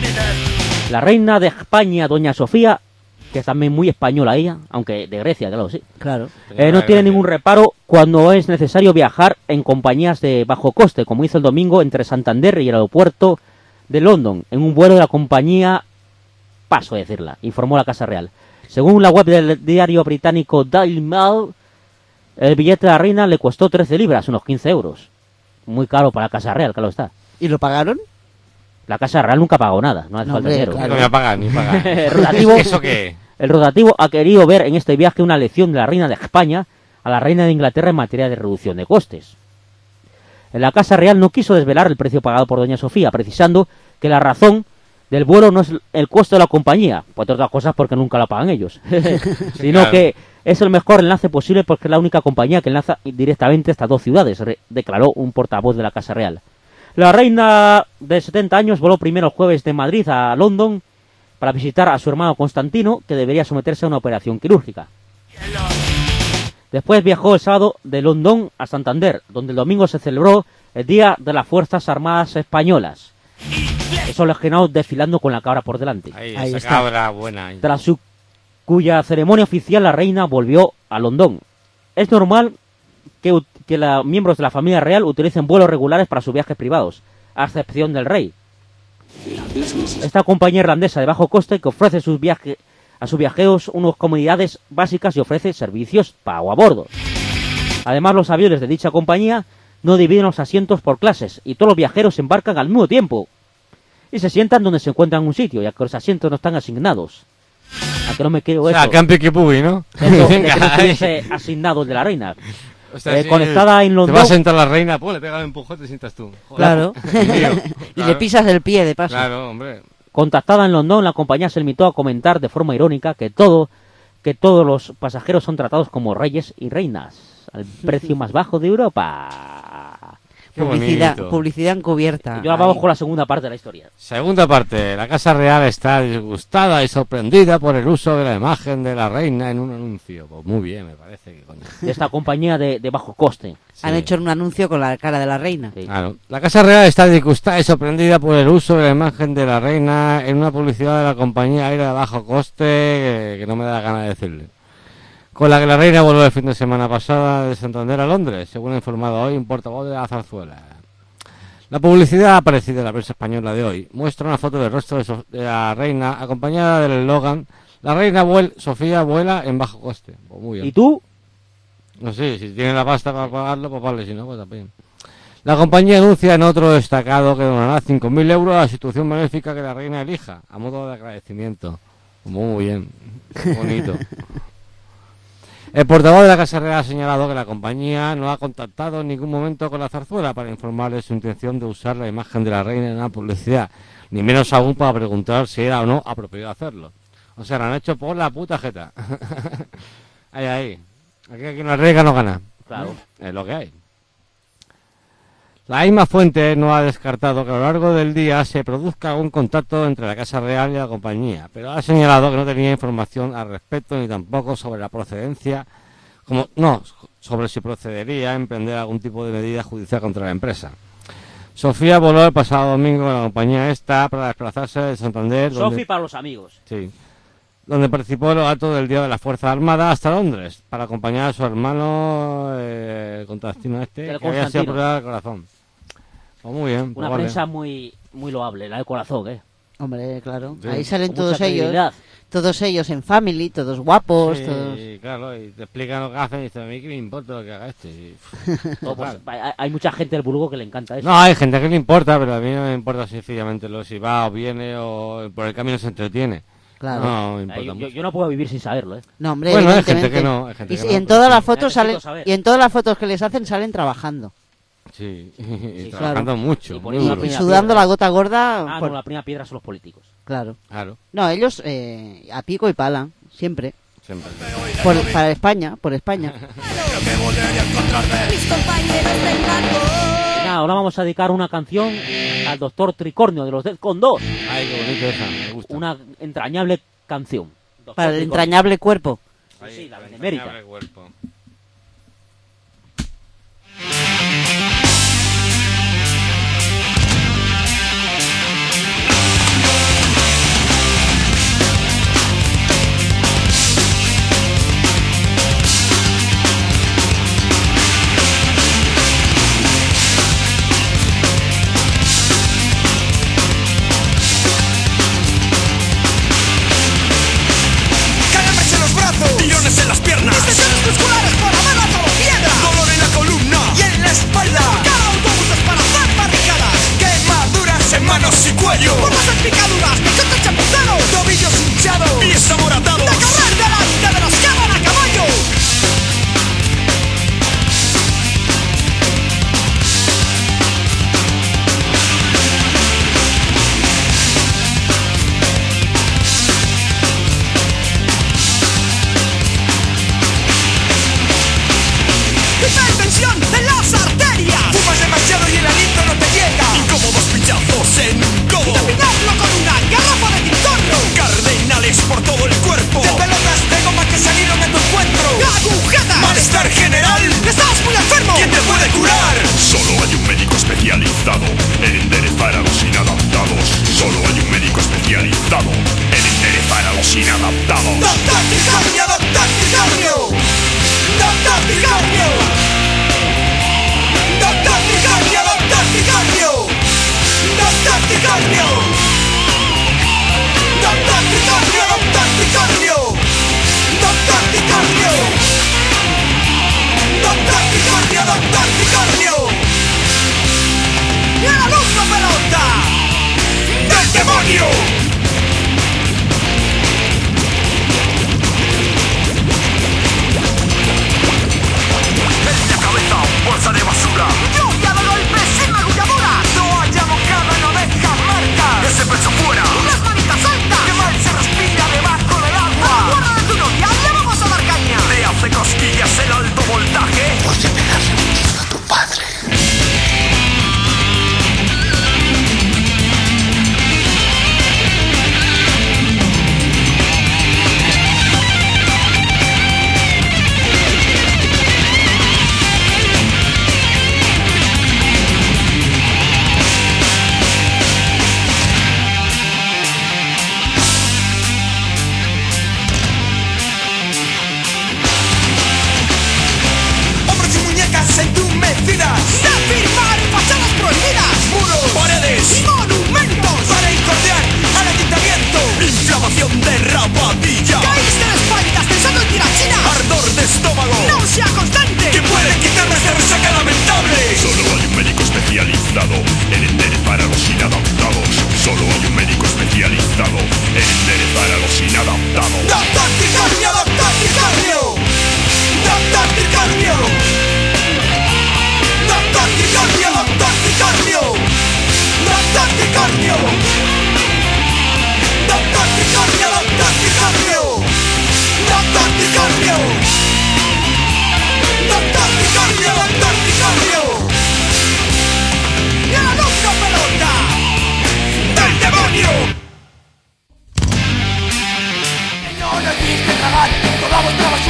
La reina de España, doña Sofía, que es también muy española ella, aunque de Grecia, claro, sí. Claro. No tiene ningún reparo cuando es necesario viajar en compañías de bajo coste, como hizo el domingo entre Santander y el aeropuerto de London, en un vuelo de la compañía, paso a decirla, informó la Casa Real. Según la web del diario británico Daily Mail, el billete de la reina le costó 13 libras, unos 15 euros. Muy caro para la Casa Real, claro está. ¿Y lo pagaron? La Casa Real nunca pagó nada, no hace falta dinero. Claro. No me pagan, ni pagan. ¿Eso qué? El rotativo ha querido ver en este viaje una lección de la reina de España a la reina de Inglaterra en materia de reducción de costes. En la Casa Real no quiso desvelar el precio pagado por doña Sofía, precisando que la razón del vuelo no es el costo de la compañía, por otras cosas porque nunca la pagan ellos, sino claro, que es el mejor enlace posible porque es la única compañía que enlaza directamente estas dos ciudades, declaró un portavoz de la Casa Real. La reina de 70 años voló primero el jueves de Madrid a London para visitar a su hermano Constantino, que debería someterse a una operación quirúrgica. Después viajó el sábado de London a Santander, donde el domingo se celebró el Día de las Fuerzas Armadas Españolas. Esos legionados desfilando con la cabra por delante. Ahí está. Cabra buena. Tras cuya ceremonia oficial la reina volvió a London. Es normal que miembros de la familia real utilicen vuelos regulares para sus viajes privados, a excepción del rey. Esta compañía irlandesa de bajo coste que ofrece a sus viajeros unas comodidades básicas y ofrece servicios pago a bordo. Además, los aviones de dicha compañía no dividen los asientos por clases y todos los viajeros se embarcan al mismo tiempo y se sientan donde se encuentran en un sitio, ya que los asientos no están asignados. A que no me creo eso. O sea, campi que pubi, ¿no? De que no estuviese asignado de la reina. O sea, conectada en London. Te va a sentar la reina, pues le pega el empujón, te sientas tú. Joder, claro. Y le pisas el pie de paso. Claro, hombre. Contactada en London, la compañía se limitó a comentar de forma irónica que todos los pasajeros son tratados como reyes y reinas, al precio más bajo de Europa. Publicidad encubierta. Y ahora vamos con la segunda parte de la historia. Segunda parte. La Casa Real está disgustada y sorprendida por el uso de la imagen de la reina en un anuncio. Pues muy bien, me parece. De esta compañía de bajo coste. Sí. Han hecho un anuncio con la cara de la reina. Sí. Claro. La Casa Real está disgustada y sorprendida por el uso de la imagen de la reina en una publicidad de la compañía aérea de bajo coste que no me da ganas de decirle. Con la que la reina volvió el fin de semana pasada de Santander a Londres, según ha informado hoy un portavoz de la zarzuela. La publicidad aparecida en la prensa española de hoy muestra una foto del rostro de la reina acompañada del eslogan: la reina Sofía vuela en bajo coste. Pues muy bien. ¿Y tú? No sé, si tiene la pasta para pagarlo, pues vale, si no, pues también. La compañía anuncia en otro destacado que donará 5.000 euros a la institución benéfica que la reina elija, a modo de agradecimiento. Muy bien, bonito. El portavoz de la Casa Real ha señalado que la compañía no ha contactado en ningún momento con la zarzuela para informarle su intención de usar la imagen de la reina en la publicidad, ni menos aún para preguntar si era o no apropiado hacerlo. O sea, lo han hecho por la puta jeta. Ahí. Aquí no arriesga, no gana. Claro. Es lo que hay. La misma fuente no ha descartado que a lo largo del día se produzca algún contacto entre la Casa Real y la compañía, pero ha señalado que no tenía información al respecto ni tampoco sobre la procedencia, sobre si procedería a emprender algún tipo de medida judicial contra la empresa. Sofía voló el pasado domingo con la compañía esta para desplazarse de Santander. Sofi para los amigos. Sí. Donde participó en los actos del Día de las Fuerzas Armadas hasta Londres, para acompañar a su hermano Constantino que había sido operado del corazón. Pues muy bien. Una prensa muy loable, la del corazón, Hombre, claro. Sí. Ahí salen Con todos mucha ellos. credibilidad. Todos ellos en family, todos guapos, Sí, todos... claro, y te explican lo que hacen y dicen, a mí que me importa lo que haga este. Y, No, pues, hay mucha gente del vulgo que le encanta eso. no, hay gente que le importa, pero a mí no me importa sencillamente si va o viene o por el camino se entretiene. Claro. No me importa mucho. Yo no puedo vivir sin saberlo, ¿eh? No, hombre, Bueno, hay gente evidentemente. que no, hay gente y, que y no, en pero todas sí. las fotos Necesito salen, saber. y en todas las fotos que les hacen salen trabajando. Sí, y claro. trabajando mucho, Y muy poniendo la duro. primera Sudando piedra. la gota gorda. No, la primera piedra son los políticos. Claro. Claro, No, ellos a pico y pala, siempre. siempre. Para España, por España. Mis compañeros del barco. Y nada, ahora vamos a dedicar una canción al Doctor Tricornio de los Defcon 2. Ay, qué bonito esa, me gusta. Una entrañable canción. Doctor Para el Tricornio. entrañable cuerpo. Sí, la benemérita. Entrañable cuerpo. Calambres en los brazos, tirones en las piernas, Tensiones musculares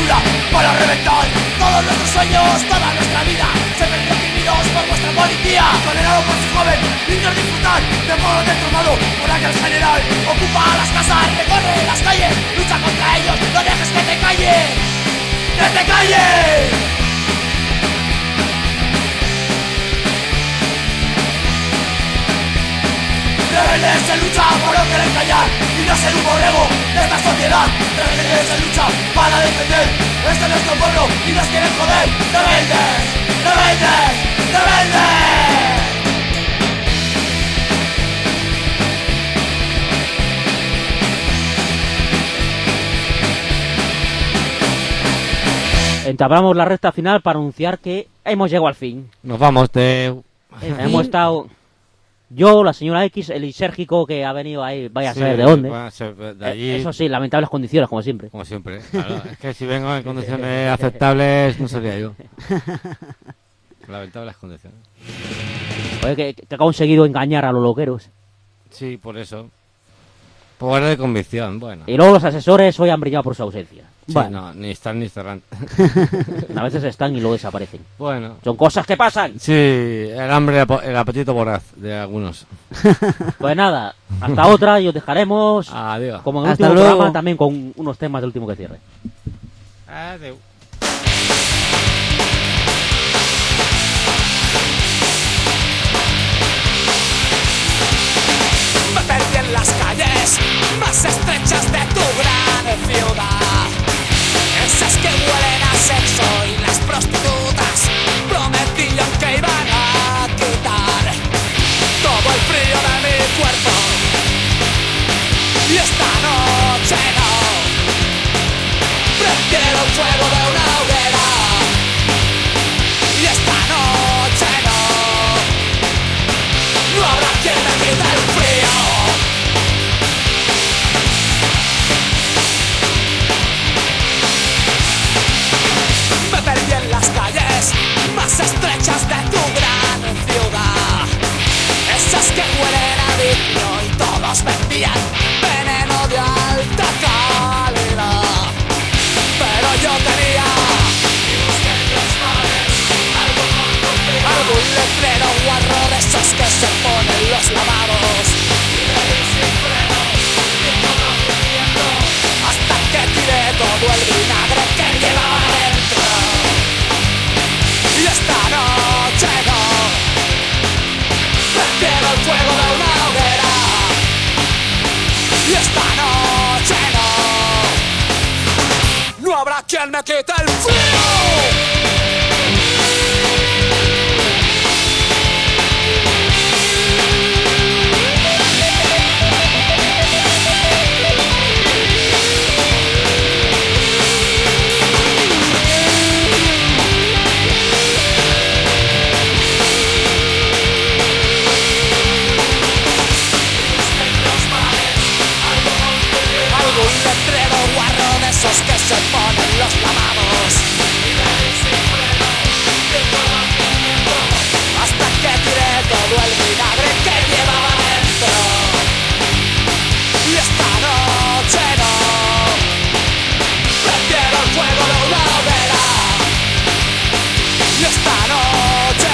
dura para reventar todos nuestros sueños, toda nuestra vida. Se ven reprimidos por vuestra policía, condenado por su joven, niños disfrutar de modo destrozado por aquel general. Ocupa las casas, recorre las calles, lucha contra ellos, no dejes que te callen, que te callen. Rebeldes se lucha por no querer callar y no ser un borrego de esta sociedad. Rebeldes se lucha para defender este nuestro pueblo y nos quieren joder. Rebeldes, rebeldes, rebeldes. Entablamos la recta final para anunciar que hemos llegado al fin. Nos vamos de... Hemos estado... Yo, la señora X, el lisérgico que ha venido ahí, vaya a saber de dónde. De allí, eso sí, lamentables condiciones, como siempre. Como siempre. Claro, es que si vengo en condiciones aceptables, no sería yo. Lamentables condiciones. Oye, que ha conseguido engañar a los loqueros. Sí, por eso. Poder de convicción, bueno. Y luego los asesores hoy han brillado por su ausencia. Sí, Bueno. no, ni están ni cerran. A veces están y luego desaparecen. Bueno. Son cosas que pasan. Sí, el hambre, el apetito voraz de algunos. Pues nada, hasta otra y os dejaremos. Adiós. Como en el Hasta último luego. programa, también con unos temas del último que cierre. Adiós. Me perdí en las calles más estrechas de tu gran ciudad. Esas que huelen a sexo y las prostitutas prometían que iban a quitar todo el frío de mi cuerpo. Y esta noche no, prefiero el fuego de una hoguera. Y esta noche no habrá quien me quite el frío. Me perdí en las calles más estrechas de tu gran ciudad. Esas que huelen a vidrio y todos vendían veneno de alta calidad. Pero yo tenía algún letrero guarro de esos que se ponen los lavados. Hasta que tiré todo el vinagre que llevaba dentro. Y esta noche no, prefiero el fuego de una hoguera. Y esta noche no habrá quien me quite el frío. Algún letrero guarro de esos que se ponen los lavados. Hasta que tiré todo el vinagre que llevaba dentro. Y esta noche no, prefiero el fuego de una hoguera. Y esta noche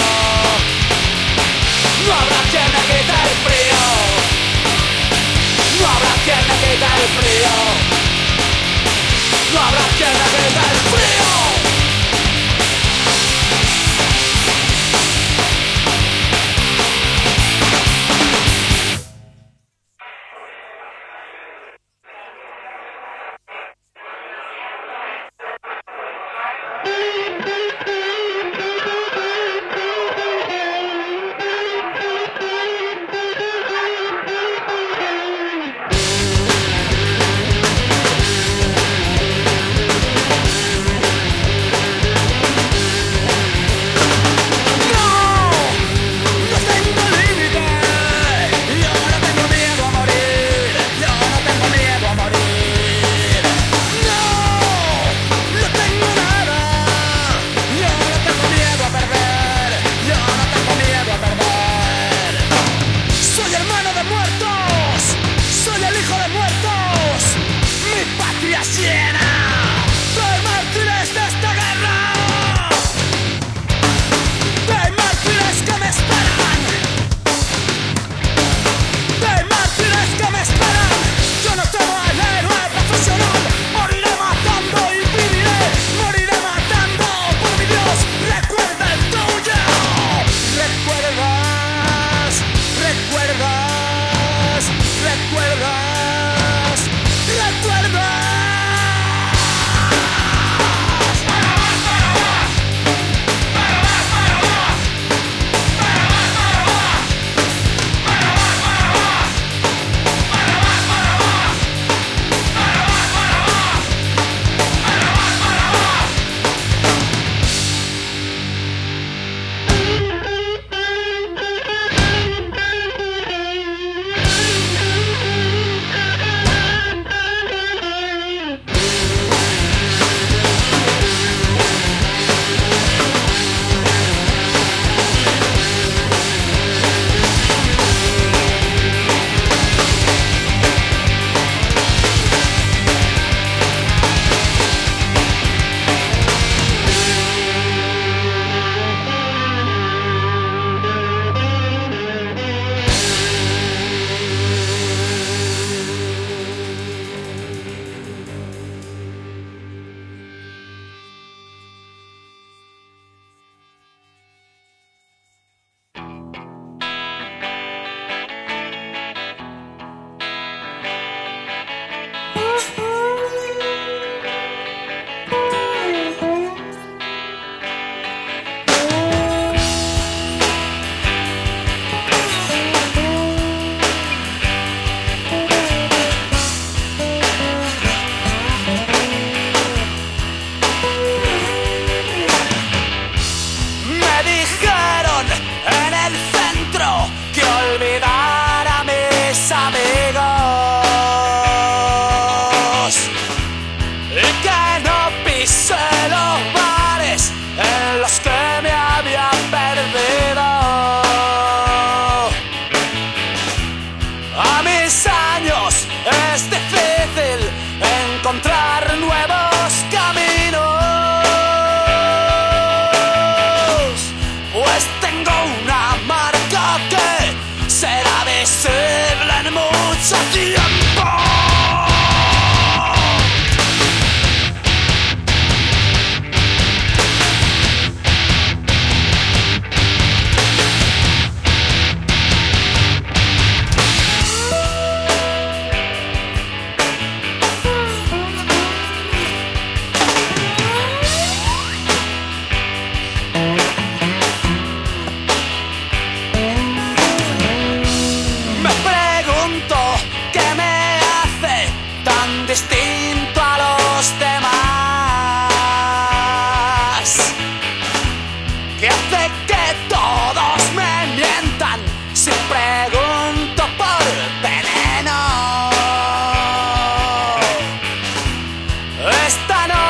no habrá quien me quite el frío. No habrá quien me quite el frío. No habrá quien me quite el frío. Soy el hijo de muertos, mi patria es llena, soy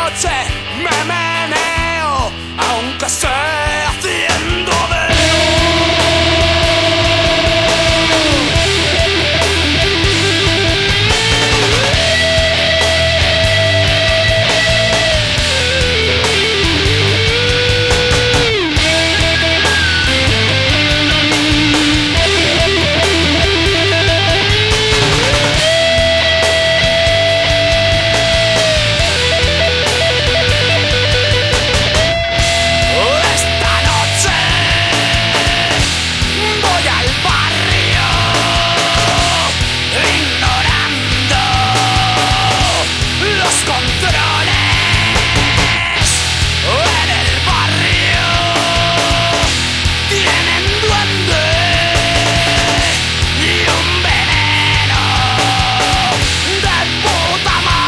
noche me meneo, aunque sea